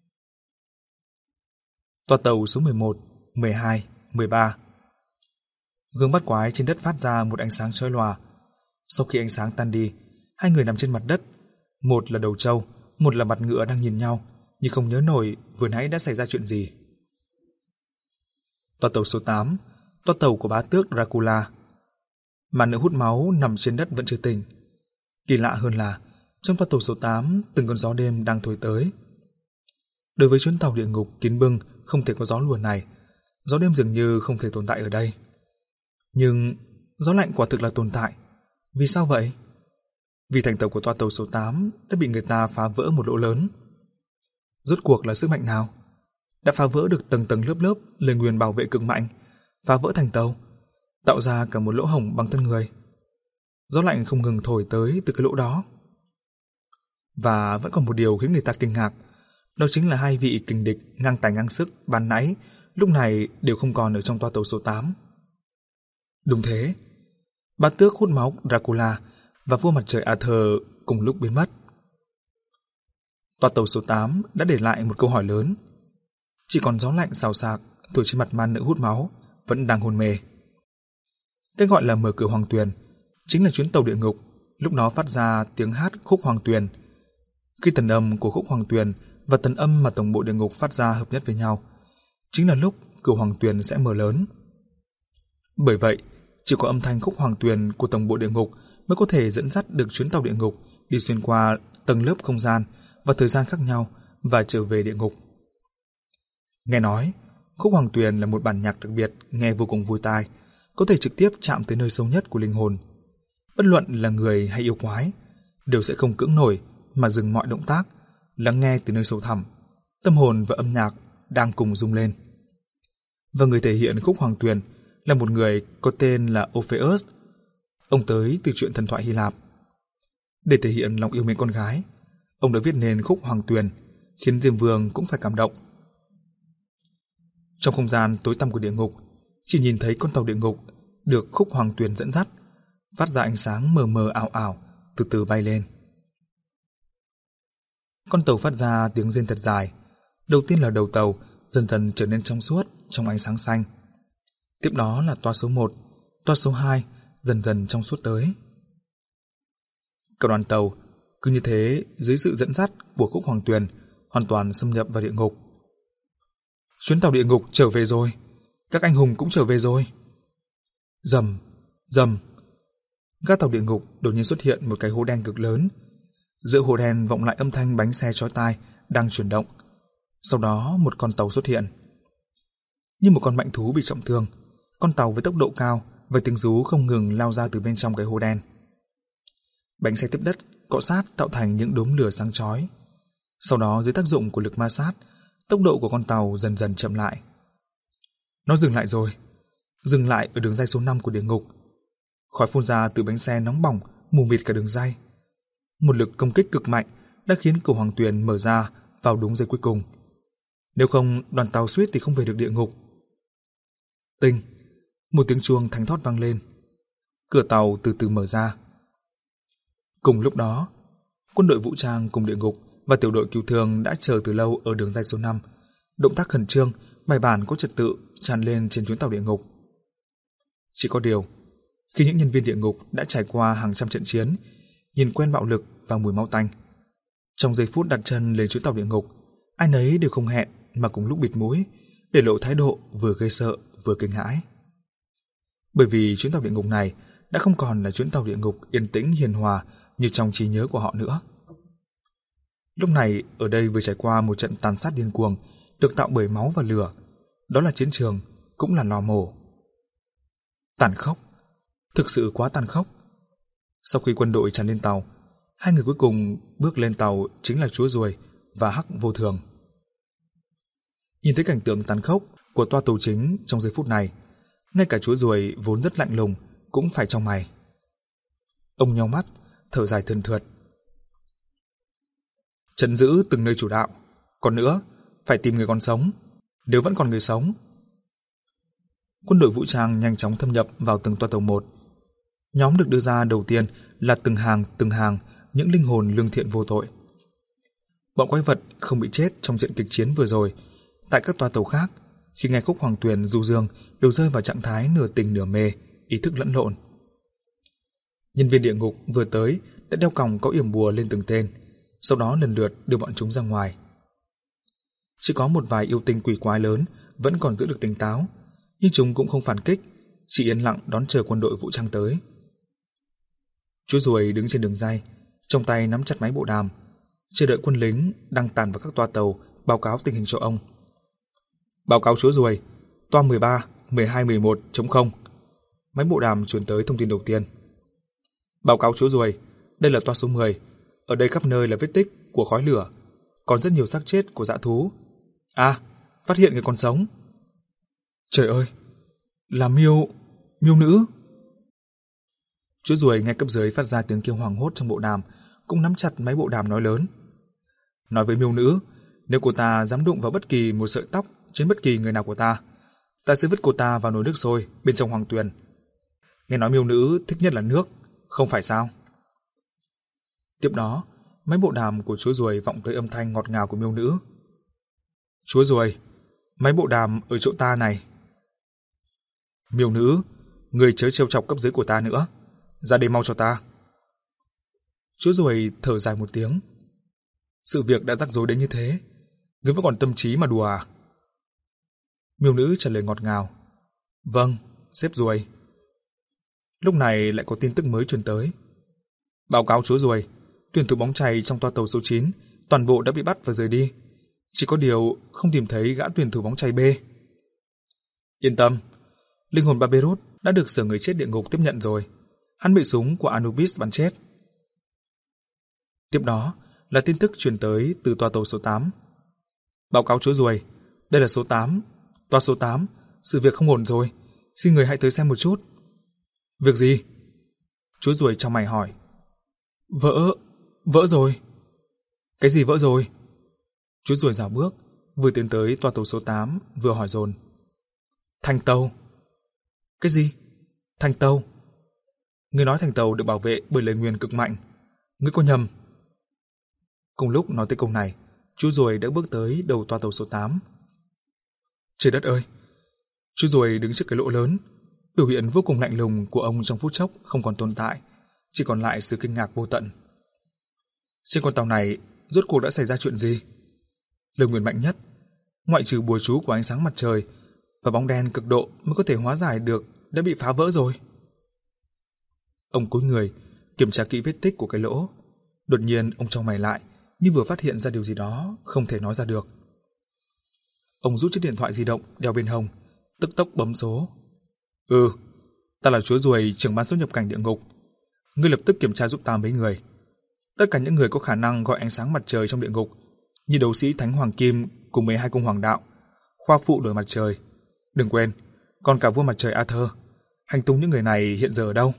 Toa tàu số mười một, mười hai, mười ba. Gương bắt quái trên đất phát ra một ánh sáng chói lòa. Sau khi ánh sáng tan đi, hai người nằm trên mặt đất. Một là đầu trâu, một là mặt ngựa đang nhìn nhau, nhưng không nhớ nổi vừa nãy đã xảy ra chuyện gì. Toa tàu số tám, toa tàu của bá tước Dracula. Mà nữ hút máu nằm trên đất vẫn chưa tỉnh. Kỳ lạ hơn là, trong toa tàu số tám, từng cơn gió đêm đang thổi tới. Đối với chuyến tàu địa ngục kín bưng không thể có gió lùa này, gió đêm dường như không thể tồn tại ở đây. Nhưng gió lạnh quả thực là tồn tại. Vì sao vậy? Vì thành tàu của toa tàu số tám đã bị người ta phá vỡ một lỗ lớn. Rốt cuộc là sức mạnh nào đã phá vỡ được tầng tầng lớp lớp lời nguyền bảo vệ cực mạnh, phá vỡ thành tàu, tạo ra cả một lỗ hổng bằng thân người? Gió lạnh không ngừng thổi tới từ cái lỗ đó. Và vẫn còn một điều khiến người ta kinh ngạc, đó chính là hai vị kình địch ngang tài ngang sức ban nãy lúc này đều không còn ở trong toa tàu số tám. Đúng thế, bá tước hút máu Dracula và vua mặt trời Arthur cùng lúc biến mất. Toa tàu số tám đã để lại một câu hỏi lớn. Chỉ còn gió lạnh xào xạc thổi trên mặt man nữ hút máu vẫn đang hôn mê. Cái gọi là mở cửa hoàng tuyền chính là chuyến tàu địa ngục lúc đó phát ra tiếng hát khúc hoàng tuyền. Khi tần âm của khúc hoàng tuyền và tần âm mà tổng bộ địa ngục phát ra hợp nhất với nhau, chính là lúc cửa hoàng tuyền sẽ mở lớn. Bởi vậy, chỉ có âm thanh khúc hoàng tuyền của tổng bộ địa ngục mới có thể dẫn dắt được chuyến tàu địa ngục đi xuyên qua tầng lớp không gian và thời gian khác nhau và trở về địa ngục. Nghe nói, khúc hoàng tuyền là một bản nhạc đặc biệt nghe vô cùng vui tai, có thể trực tiếp chạm tới nơi sâu nhất của linh hồn. Bất luận là người hay yêu quái, đều sẽ không cưỡng nổi mà dừng mọi động tác, lắng nghe từ nơi sâu thẳm, tâm hồn và âm nhạc đang cùng rung lên. Và người thể hiện khúc hoàng tuyền là một người có tên là Orpheus. Ông tới từ truyện thần thoại Hy Lạp. Để thể hiện lòng yêu mến con gái, ông đã viết nên khúc hoàng tuyền, khiến Diêm Vương cũng phải cảm động. Trong không gian tối tăm của địa ngục, chỉ nhìn thấy con tàu địa ngục được khúc hoàng tuyền dẫn dắt, phát ra ánh sáng mờ mờ ảo ảo, từ từ bay lên. Con tàu phát ra tiếng rên thật dài. Đầu tiên là đầu tàu dần dần trở nên trong suốt trong ánh sáng xanh. Tiếp đó là toa số một, toa số hai dần dần trong suốt tới. Cả đoàn tàu cứ như thế dưới sự dẫn dắt của khúc hoàng tuyền hoàn toàn xâm nhập vào địa ngục. Chuyến tàu địa ngục trở về rồi, các anh hùng cũng trở về rồi. Rầm, rầm. Ga tàu địa ngục đột nhiên xuất hiện một cái hố đen cực lớn. Giữa hố đen vọng lại âm thanh bánh xe chói tai đang chuyển động. Sau đó một con tàu xuất hiện. Như một con mạnh thú bị trọng thương, con tàu với tốc độ cao và tiếng rú không ngừng lao ra từ bên trong cái hố đen. Bánh xe tiếp đất cọ sát tạo thành những đốm lửa sáng chói. Sau đó dưới tác dụng của lực ma sát, tốc độ của con tàu dần dần chậm lại. Nó dừng lại rồi, dừng lại ở đường ray số năm của địa ngục. Khói phun ra từ bánh xe nóng bỏng mù mịt cả đường ray. Một lực công kích cực mạnh đã khiến cửa hoàng tuyền mở ra vào đúng giây cuối cùng. Nếu không, đoàn tàu suýt thì không về được địa ngục. Tinh, một tiếng chuông thánh thót vang lên. Cửa tàu từ từ mở ra. Cùng lúc đó, quân đội vũ trang cùng địa ngục và tiểu đội cứu thương đã chờ từ lâu ở đường ray số năm. Động tác khẩn trương, bài bản có trật tự tràn lên trên chuyến tàu địa ngục. Chỉ có điều, khi những nhân viên địa ngục đã trải qua hàng trăm trận chiến, nhìn quen bạo lực và mùi máu tanh, trong giây phút đặt chân lên chuyến tàu địa ngục, ai nấy đều không hẹn mà cùng lúc bịt mũi, để lộ thái độ vừa gây sợ vừa kinh hãi. Bởi vì chuyến tàu địa ngục này đã không còn là chuyến tàu địa ngục yên tĩnh hiền hòa như trong trí nhớ của họ nữa. Lúc này, ở đây vừa trải qua một trận tàn sát điên cuồng được tạo bởi máu và lửa. Đó là chiến trường, cũng là lò mổ. Tàn khốc, thực sự quá tàn khốc. Sau khi quân đội tràn lên tàu, hai người cuối cùng bước lên tàu chính là Chúa Ruồi và Hắc Vô Thường. Nhìn thấy cảnh tượng tàn khốc của toa tàu chính trong giây phút này, ngay cả Chúa Ruồi vốn rất lạnh lùng cũng phải chau mày. Ông nheo mắt, thở dài thườn thượt. Trấn giữ từng nơi chủ đạo, còn nữa, phải tìm người còn sống, nếu vẫn còn người sống. Quân đội vũ trang nhanh chóng thâm nhập vào từng toa tàu một. Nhóm được đưa ra đầu tiên là từng hàng từng hàng những linh hồn lương thiện vô tội. Bọn quái vật không bị chết trong trận kịch chiến vừa rồi. Tại các toa tàu khác, khi nghe khúc Hoàng Tuyền du dương đều rơi vào trạng thái nửa tỉnh nửa mê, ý thức lẫn lộn. Nhân viên địa ngục vừa tới đã đeo còng có yểm bùa lên từng tên, sau đó lần lượt đưa bọn chúng ra ngoài. Chỉ có một vài yêu tinh quỷ quái lớn vẫn còn giữ được tỉnh táo, nhưng chúng cũng không phản kích, chỉ yên lặng đón chờ quân đội vũ trang tới. Chúa Ruồi đứng trên đường ray, trong tay nắm chặt máy bộ đàm, chờ đợi quân lính đăng tàn vào các toa tàu báo cáo tình hình cho ông. Báo cáo Chúa Ruồi, toa mười ba, mười hai, mười một trống không. Máy bộ đàm truyền tới thông tin đầu tiên. Báo cáo Chúa Ruồi, đây là toa số mười, ở đây khắp nơi là vết tích của khói lửa, còn rất nhiều xác chết của dã thú. À, phát hiện người còn sống. Trời ơi, là miêu, miêu nữ. Chúa Ruồi nghe cấp dưới phát ra tiếng kêu hoảng hốt trong bộ đàm, cũng nắm chặt máy bộ đàm nói lớn. Nói với miêu nữ, nếu cô ta dám đụng vào bất kỳ một sợi tóc trên bất kỳ người nào của ta, ta sẽ vứt cô ta vào nồi nước sôi bên trong Hoàng Tuyền. Nghe nói miêu nữ thích nhất là nước, không phải sao? Tiếp đó, máy bộ đàm của Chúa Ruồi vọng tới âm thanh ngọt ngào của miêu nữ. Chúa Ruồi, máy bộ đàm ở chỗ ta này. Miêu nữ, người chớ trêu chọc cấp dưới của ta nữa, ra đây mau cho ta. Chúa Ruồi thở dài một tiếng. Sự việc đã rắc rối đến như thế, ngươi vẫn còn tâm trí mà đùa à? Miêu nữ trả lời ngọt ngào. Vâng, sếp Ruồi. Lúc này lại có tin tức mới truyền tới. Báo cáo Chúa Ruồi, tuyển thủ bóng chày trong toa tàu số chín toàn bộ đã bị bắt và rời đi. Chỉ có điều không tìm thấy gã tuyển thủ bóng chày B. Yên tâm, linh hồn Baberut đã được sở người chết địa ngục tiếp nhận rồi. Hắn bị súng của Anubis bắn chết. Tiếp đó là tin tức truyền tới từ toa tàu số tám. Báo cáo Chúa Ruồi, đây là số tám. Toa số tám, sự việc không ổn rồi. Xin người hãy tới xem một chút. Việc gì? Chúa Ruồi trong mày hỏi. Vỡ, vỡ rồi. Cái gì vỡ rồi? Chúa Ruồi rảo bước, vừa tiến tới toa tàu số tám, vừa hỏi dồn. Thành tàu. Cái gì? Thành tàu. Ngươi nói thành tàu được bảo vệ bởi lời nguyền cực mạnh. Ngươi có nhầm. Cùng lúc nói tới câu này, Chúa Ruồi đã bước tới đầu toa tàu số tám. Trời đất ơi! Chúa Ruồi đứng trước cái lỗ lớn, biểu hiện vô cùng lạnh lùng của ông trong phút chốc không còn tồn tại, chỉ còn lại sự kinh ngạc vô tận. Trên con tàu này, rốt cuộc đã xảy ra chuyện gì? Lời nguyền mạnh nhất, ngoại trừ bùa chú của ánh sáng mặt trời và bóng đen cực độ mới có thể hóa giải được, đã bị phá vỡ rồi. Ông cúi người, kiểm tra kỹ vết tích của cái lỗ. Đột nhiên ông chau mày lại, như vừa phát hiện ra điều gì đó không thể nói ra được. Ông rút chiếc điện thoại di động đeo bên hông, tức tốc bấm số. Ừ, ta là Chúa Ruồi, trưởng ban xuất nhập cảnh địa ngục. Ngươi lập tức kiểm tra giúp ta mấy người. Tất cả những người có khả năng gọi ánh sáng mặt trời trong địa ngục, như đấu sĩ Thánh Hoàng Kim cùng mười hai cung hoàng đạo, khoa phụ đổi mặt trời. Đừng quên, còn cả vua mặt trời Arthur. Hành tung những người này hiện giờ ở đâu?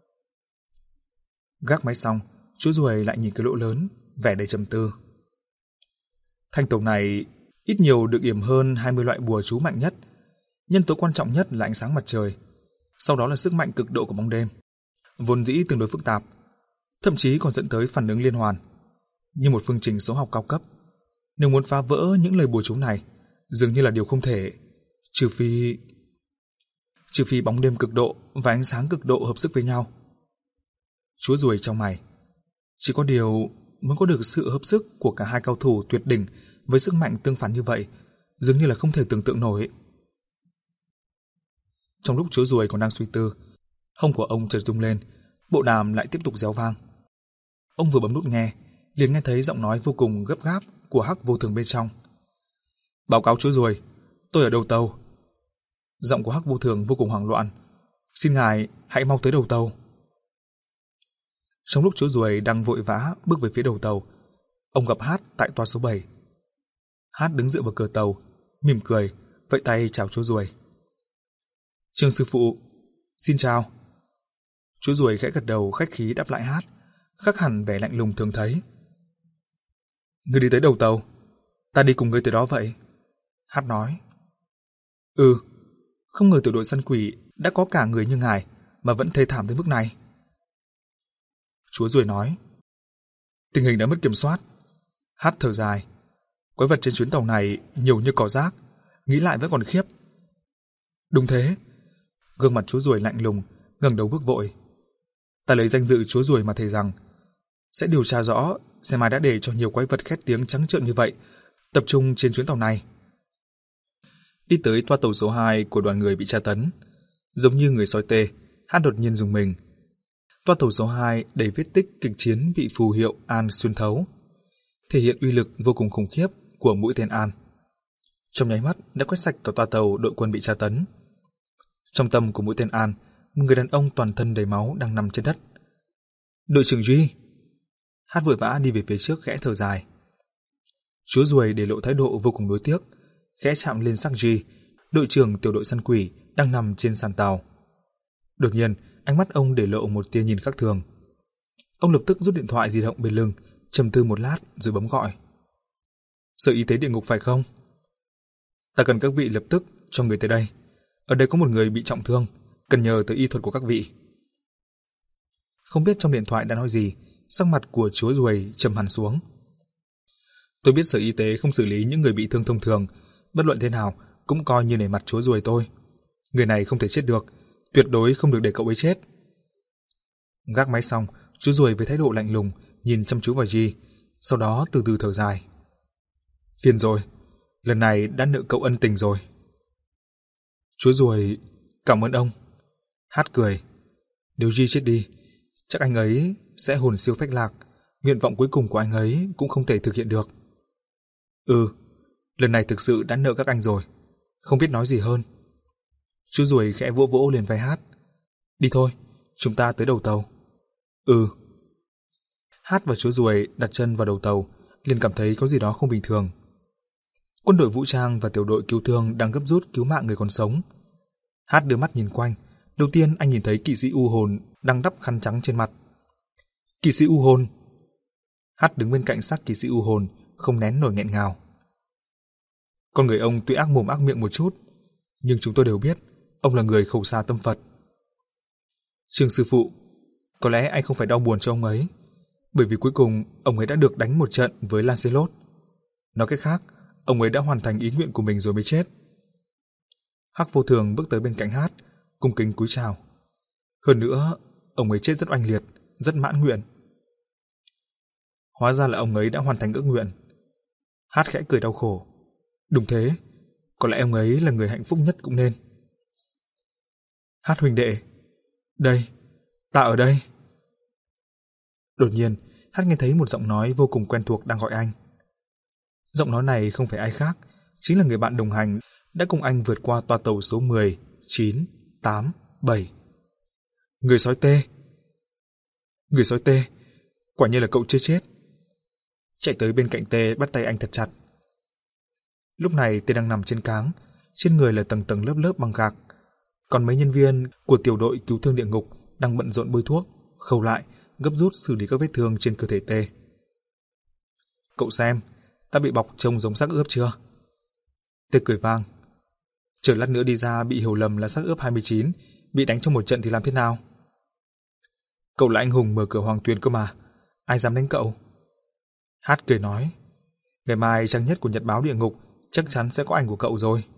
Gác máy xong, Chúa Ruồi lại nhìn cái lỗ lớn, vẻ đầy trầm tư. Thanh tàu này Ít nhiều được yểm hơn hai mươi loại bùa chú mạnh nhất. Nhân tố quan trọng nhất là ánh sáng mặt trời, sau đó là sức mạnh cực độ của bóng đêm, vốn dĩ tương đối phức tạp, thậm chí còn dẫn tới phản ứng liên hoàn, như một phương trình số học cao cấp. Nếu muốn phá vỡ những lời bùa chú này, dường như là điều không thể, trừ phi trừ phi bóng đêm cực độ và ánh sáng cực độ hợp sức với nhau. Chúa ruồi trong mày. Chỉ có điều muốn có được sự hợp sức của cả hai cao thủ tuyệt đỉnh với sức mạnh tương phản như vậy, dường như là không thể tưởng tượng nổi. Trong lúc chúa ruồi còn đang suy tư, hông của ông chợt rung lên, bộ đàm lại tiếp tục réo vang. Ông vừa bấm nút nghe, liền nghe thấy giọng nói vô cùng gấp gáp của Hắc Vô Thường bên trong. Báo cáo chúa ruồi, tôi ở đầu tàu. Giọng của Hắc Vô Thường vô cùng hoảng loạn. Xin ngài hãy mau tới đầu tàu. Trong lúc chúa ruồi đang vội vã bước về phía đầu tàu, ông gặp Hát tại toa số bảy. Hát đứng dựa vào cửa tàu, mỉm cười, vẫy tay chào chúa ruồi. Trương sư phụ, xin chào. Chúa ruồi khẽ gật đầu khách khí đáp lại Hát, khác hẳn vẻ lạnh lùng thường thấy. Ngươi đi tới đầu tàu, ta đi cùng ngươi tới đó vậy. Hát nói. Ừ, không ngờ tiểu đội săn quỷ đã có cả người như ngài mà vẫn thê thảm tới mức này. Chúa ruồi nói. Tình hình đã mất kiểm soát. Hát thở dài. Quái vật trên chuyến tàu này nhiều như cỏ rác, nghĩ lại vẫn còn khiếp. Đúng thế. Gương mặt chúa ruồi lạnh lùng, ngẩng đầu bước vội. Ta lấy danh dự chúa ruồi mà thề rằng sẽ điều tra rõ xem ai đã để cho nhiều quái vật khét tiếng trắng trợn như vậy tập trung trên chuyến tàu này. Đi tới toa tàu số hai của đoàn người bị tra tấn, giống như người sói tê, Hát đột nhiên rùng mình. Toa tàu số hai đầy vết tích kịch chiến bị phù hiệu An xuyên thấu, thể hiện uy lực vô cùng khủng khiếp của mũi tên An. Trong nháy mắt đã quét sạch cả toa tàu đội quân bị tra tấn. Trong tâm của mũi tên An, một người đàn ông toàn thân đầy máu đang nằm trên đất. Đội trưởng Duy. Hát vội vã đi về phía trước khẽ thở dài. Chúa ruồi để lộ thái độ vô cùng nuối tiếc, khẽ chạm lên xác Duy, đội trưởng tiểu đội săn quỷ đang nằm trên sàn tàu. Đột nhiên, ánh mắt ông để lộ một tia nhìn khác thường. Ông lập tức rút điện thoại di động bên lưng, trầm tư một lát rồi bấm gọi. Sở y tế địa ngục phải không? Ta cần các vị lập tức cho người tới đây. Ở đây có một người bị trọng thương, cần nhờ tới y thuật của các vị. Không biết trong điện thoại đã nói gì, sắc mặt của chúa ruồi trầm hẳn xuống. Tôi biết sở y tế không xử lý những người bị thương thông thường, bất luận thế nào cũng coi như nể mặt chúa ruồi tôi. Người này không thể chết được, tuyệt đối không được để cậu ấy chết. Gác máy xong, chúa ruồi với thái độ lạnh lùng nhìn chăm chú vào G, sau đó từ từ thở dài. Phiền rồi, lần này đã nợ cậu ân tình rồi. Chúa ruồi, cảm ơn ông. Hát cười. Nếu G chết đi, chắc anh ấy sẽ hồn siêu phách lạc, nguyện vọng cuối cùng của anh ấy cũng không thể thực hiện được. Ừ, lần này thực sự đã nợ các anh rồi, không biết nói gì hơn. Chú ruồi khẽ vỗ vỗ lên vai Hát. Đi thôi, chúng ta tới đầu tàu. Ừ. Hát và chú ruồi đặt chân vào đầu tàu, liền cảm thấy có gì đó không bình thường. Quân đội vũ trang và tiểu đội cứu thương đang gấp rút cứu mạng người còn sống. Hát đưa mắt nhìn quanh, đầu tiên anh nhìn thấy kỵ sĩ u hồn đang đắp khăn trắng trên mặt. Kỵ sĩ u hồn. Hát đứng bên cạnh xác kỵ sĩ u hồn, không nén nổi nghẹn ngào. Con người ông tuy ác mồm ác miệng một chút, nhưng chúng tôi đều biết ông là người khẩu xa tâm Phật. Trương sư phụ, có lẽ anh không phải đau buồn cho ông ấy, bởi vì cuối cùng ông ấy đã được đánh một trận với Lancelot. Nói cách khác, ông ấy đã hoàn thành ý nguyện của mình rồi mới chết. Hắc Vô Thường bước tới bên cạnh Hát, cung kính cúi chào. Hơn nữa, ông ấy chết rất oanh liệt, rất mãn nguyện. Hóa ra là ông ấy đã hoàn thành ước nguyện. Hát khẽ cười đau khổ. Đúng thế, có lẽ ông ấy là người hạnh phúc nhất cũng nên. Hát huynh đệ, đây, ta ở đây. Đột nhiên, Hát nghe thấy một giọng nói vô cùng quen thuộc đang gọi anh. Giọng nói này không phải ai khác, chính là người bạn đồng hành đã cùng anh vượt qua toa tàu số mười, chín, tám, bảy. Người sói tê. Người sói tê, quả nhiên là cậu chưa chết. Chạy tới bên cạnh Tê bắt tay anh thật chặt. Lúc này Tê đang nằm trên cáng, trên người là tầng tầng lớp lớp băng gạc. Còn mấy nhân viên của tiểu đội cứu thương địa ngục đang bận rộn bôi thuốc, khâu lại, gấp rút xử lý các vết thương trên cơ thể Tê. Cậu xem, ta bị bọc trông giống xác ướp chưa? Tê cười vang. Chờ lát nữa đi ra bị hiểu lầm là xác ướp hai mươi chín, bị đánh trong một trận thì làm thế nào? Cậu là anh hùng mở cửa hoàng tuyền cơ mà, ai dám đánh cậu? Hát cười nói. Ngày mai trang nhất của nhật báo Địa Ngục chắc chắn sẽ có ảnh của cậu rồi.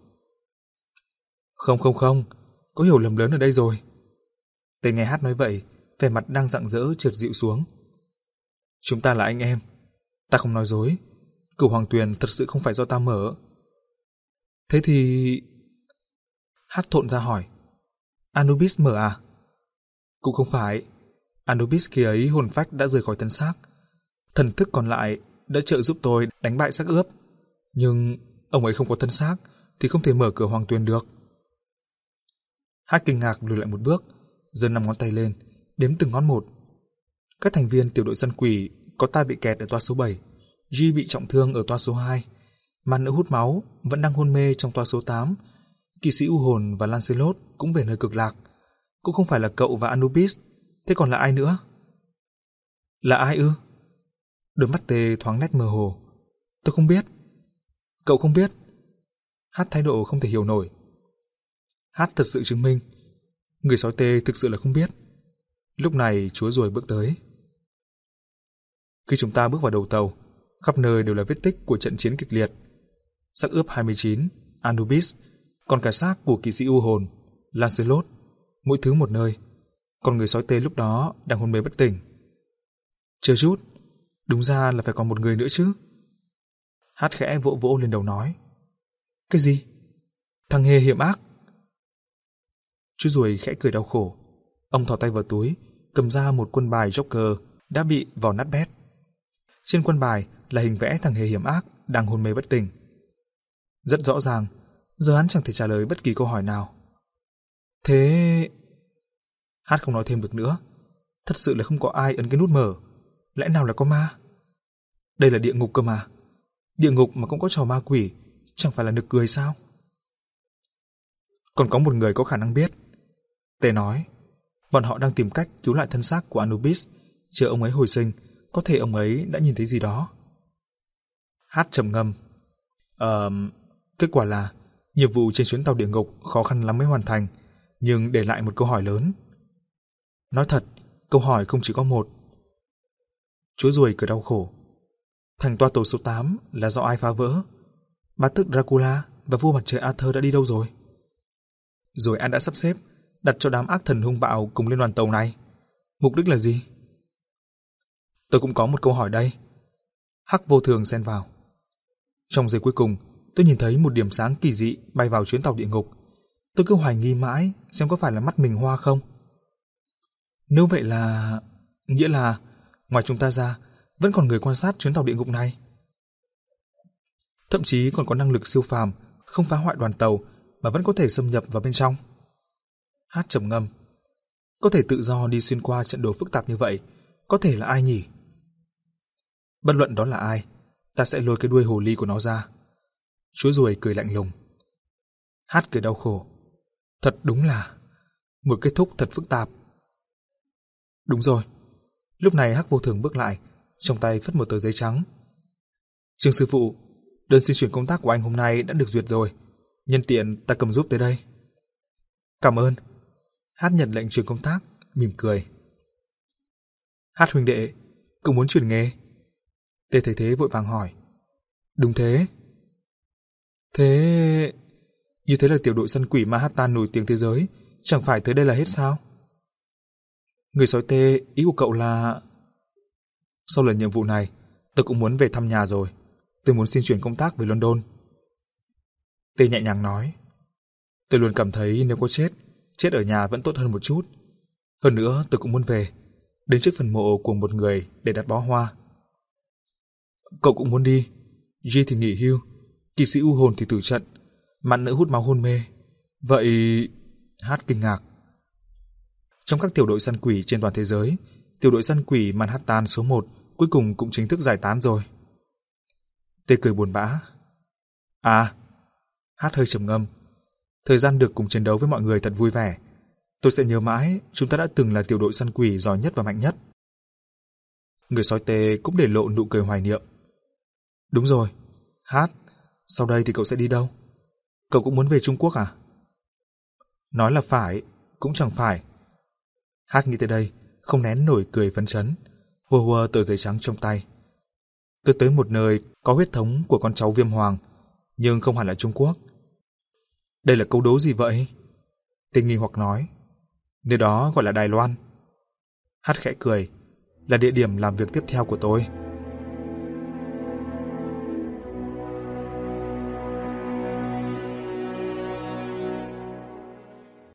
Không không không, có hiểu lầm lớn ở đây rồi. Tê nghe Hát nói vậy, vẻ mặt đang rạng rỡ chợt dịu xuống. Chúng ta là anh em, ta không nói dối, cửa hoàng tuyền thật sự không phải do ta mở. Thế thì... Hát thộn ra hỏi. Anubis mở à? Cũng không phải, Anubis khi ấy hồn phách đã rời khỏi thân xác, thần thức còn lại đã trợ giúp tôi đánh bại xác ướp, nhưng ông ấy không có thân xác thì không thể mở cửa hoàng tuyền được. Hát kinh ngạc lùi lại một bước, giơ năm ngón tay lên, đếm từng ngón một. Các thành viên tiểu đội săn quỷ có ta bị kẹt ở toa số bảy, G bị trọng thương ở toa số hai, ma nữ hút máu vẫn đang hôn mê trong toa số tám, kỵ sĩ u hồn và Lancelot cũng về nơi cực lạc. Cũng không phải là cậu và Anubis, thế còn là ai nữa? Là ai ư? Đôi mắt Tê thoáng nét mơ hồ. Tôi không biết. Cậu không biết? Hát thái độ không thể hiểu nổi. Hát thật sự chứng minh người sói Tê thực sự là không biết. Lúc này chúa ruồi bước tới. Khi chúng ta bước vào đầu tàu, khắp nơi đều là vết tích của trận chiến kịch liệt. Xác ướp hai mươi chín, Anubis, còn cả xác của kỵ sĩ u hồn, Lancelot, mỗi thứ một nơi. Còn người sói Tê lúc đó đang hôn mê bất tỉnh. Chờ chút, đúng ra là phải còn một người nữa chứ. Hát khẽ vỗ vỗ lên đầu nói. Cái gì? Thằng hề hiểm ác. Chú ruồi khẽ cười đau khổ. Ông thò tay vào túi, cầm ra một quân bài Joker đã bị vò nát bét. Trên quân bài là hình vẽ thằng hề hiểm ác đang hôn mê bất tỉnh. Rất rõ ràng, giờ hắn chẳng thể trả lời bất kỳ câu hỏi nào. Thế... Hát không nói thêm được nữa. Thật sự là không có ai ấn cái nút mở. Lẽ nào là có ma? Đây là địa ngục cơ mà. Địa ngục mà cũng có trò ma quỷ, chẳng phải là nực cười sao? Còn có một người có khả năng biết. Tê nói, bọn họ đang tìm cách cứu lại thân xác của Anubis, chờ ông ấy hồi sinh, có thể ông ấy đã nhìn thấy gì đó. Hát trầm ngâm. Ờ... Kết quả là nhiệm vụ trên chuyến tàu địa ngục khó khăn lắm mới hoàn thành, nhưng để lại một câu hỏi lớn. Nói thật, câu hỏi không chỉ có một. Chúa ruồi cười đau khổ. Thành toa tàu số tám là do ai phá vỡ? Bá tước Dracula và vua mặt trời Arthur đã đi đâu rồi? Rồi anh đã sắp xếp đặt cho đám ác thần hung bạo cùng lên đoàn tàu này. Mục đích là gì? Tôi cũng có một câu hỏi đây. Hắc vô thường xen vào. Trong giây cuối cùng, tôi nhìn thấy một điểm sáng kỳ dị bay vào chuyến tàu địa ngục. Tôi cứ hoài nghi mãi xem có phải là mắt mình hoa không. Nếu vậy là... Nghĩa là ngoài chúng ta ra vẫn còn người quan sát chuyến tàu địa ngục này. Thậm chí còn có năng lực siêu phàm, không phá hoại đoàn tàu mà vẫn có thể xâm nhập vào bên trong. Hát trầm ngâm. Có thể tự do đi xuyên qua trận đồ phức tạp như vậy, có thể là ai nhỉ? Bất luận đó là ai, ta sẽ lôi cái đuôi hồ ly của nó ra. Chúa ruồi cười lạnh lùng. Hát cười đau khổ. Thật đúng là một kết thúc thật phức tạp. Đúng rồi. Lúc này Hắc vô thường bước lại, trong tay phất một tờ giấy trắng. Trương sư phụ, đơn xin chuyển công tác của anh hôm nay đã được duyệt rồi. Nhân tiện ta cầm giúp tới đây. Cảm ơn. Hát nhận lệnh chuyển công tác, mỉm cười. Hát huynh đệ, cậu muốn chuyển nghề? Tê thấy thế vội vàng hỏi. Đúng thế. Thế... Như thế là tiểu đội săn quỷ Manhattan nổi tiếng thế giới, chẳng phải tới đây là hết sao? Người sói Tê, ý của cậu là... Sau lần nhiệm vụ này, tôi cũng muốn về thăm nhà rồi. Tôi muốn xin chuyển công tác về London. Tê nhẹ nhàng nói. Tôi luôn cảm thấy nếu có chết, chết ở nhà vẫn tốt hơn một chút. Hơn nữa tôi cũng muốn về, đến trước phần mộ của một người để đặt bó hoa. Cậu cũng muốn đi. G thì nghỉ hưu, kỵ sĩ u hồn thì tử trận, mạn nữ hút máu hôn mê. Vậy... Hát kinh ngạc. Trong các tiểu đội săn quỷ trên toàn thế giới, tiểu đội săn quỷ Manhattan số một cuối cùng cũng chính thức giải tán rồi. Tê cười buồn bã. À, Hát hơi trầm ngâm. Thời gian được cùng chiến đấu với mọi người thật vui vẻ. Tôi sẽ nhớ mãi chúng ta đã từng là tiểu đội săn quỷ giỏi nhất và mạnh nhất. Người sói Tê cũng để lộ nụ cười hoài niệm. Đúng rồi, Hát, sau đây thì cậu sẽ đi đâu? Cậu cũng muốn về Trung Quốc à? Nói là phải, cũng chẳng phải. Hát nghĩ tới đây, không nén nổi cười phấn chấn, hùa hùa tờ giấy trắng trong tay. Tôi tới một nơi có huyết thống của con cháu Viêm Hoàng, nhưng không hẳn là Trung Quốc. Đây là câu đố gì vậy? Tinh nghi hoặc nói. Nơi đó gọi là Đài Loan. Hát khẽ cười, là địa điểm làm việc tiếp theo của tôi.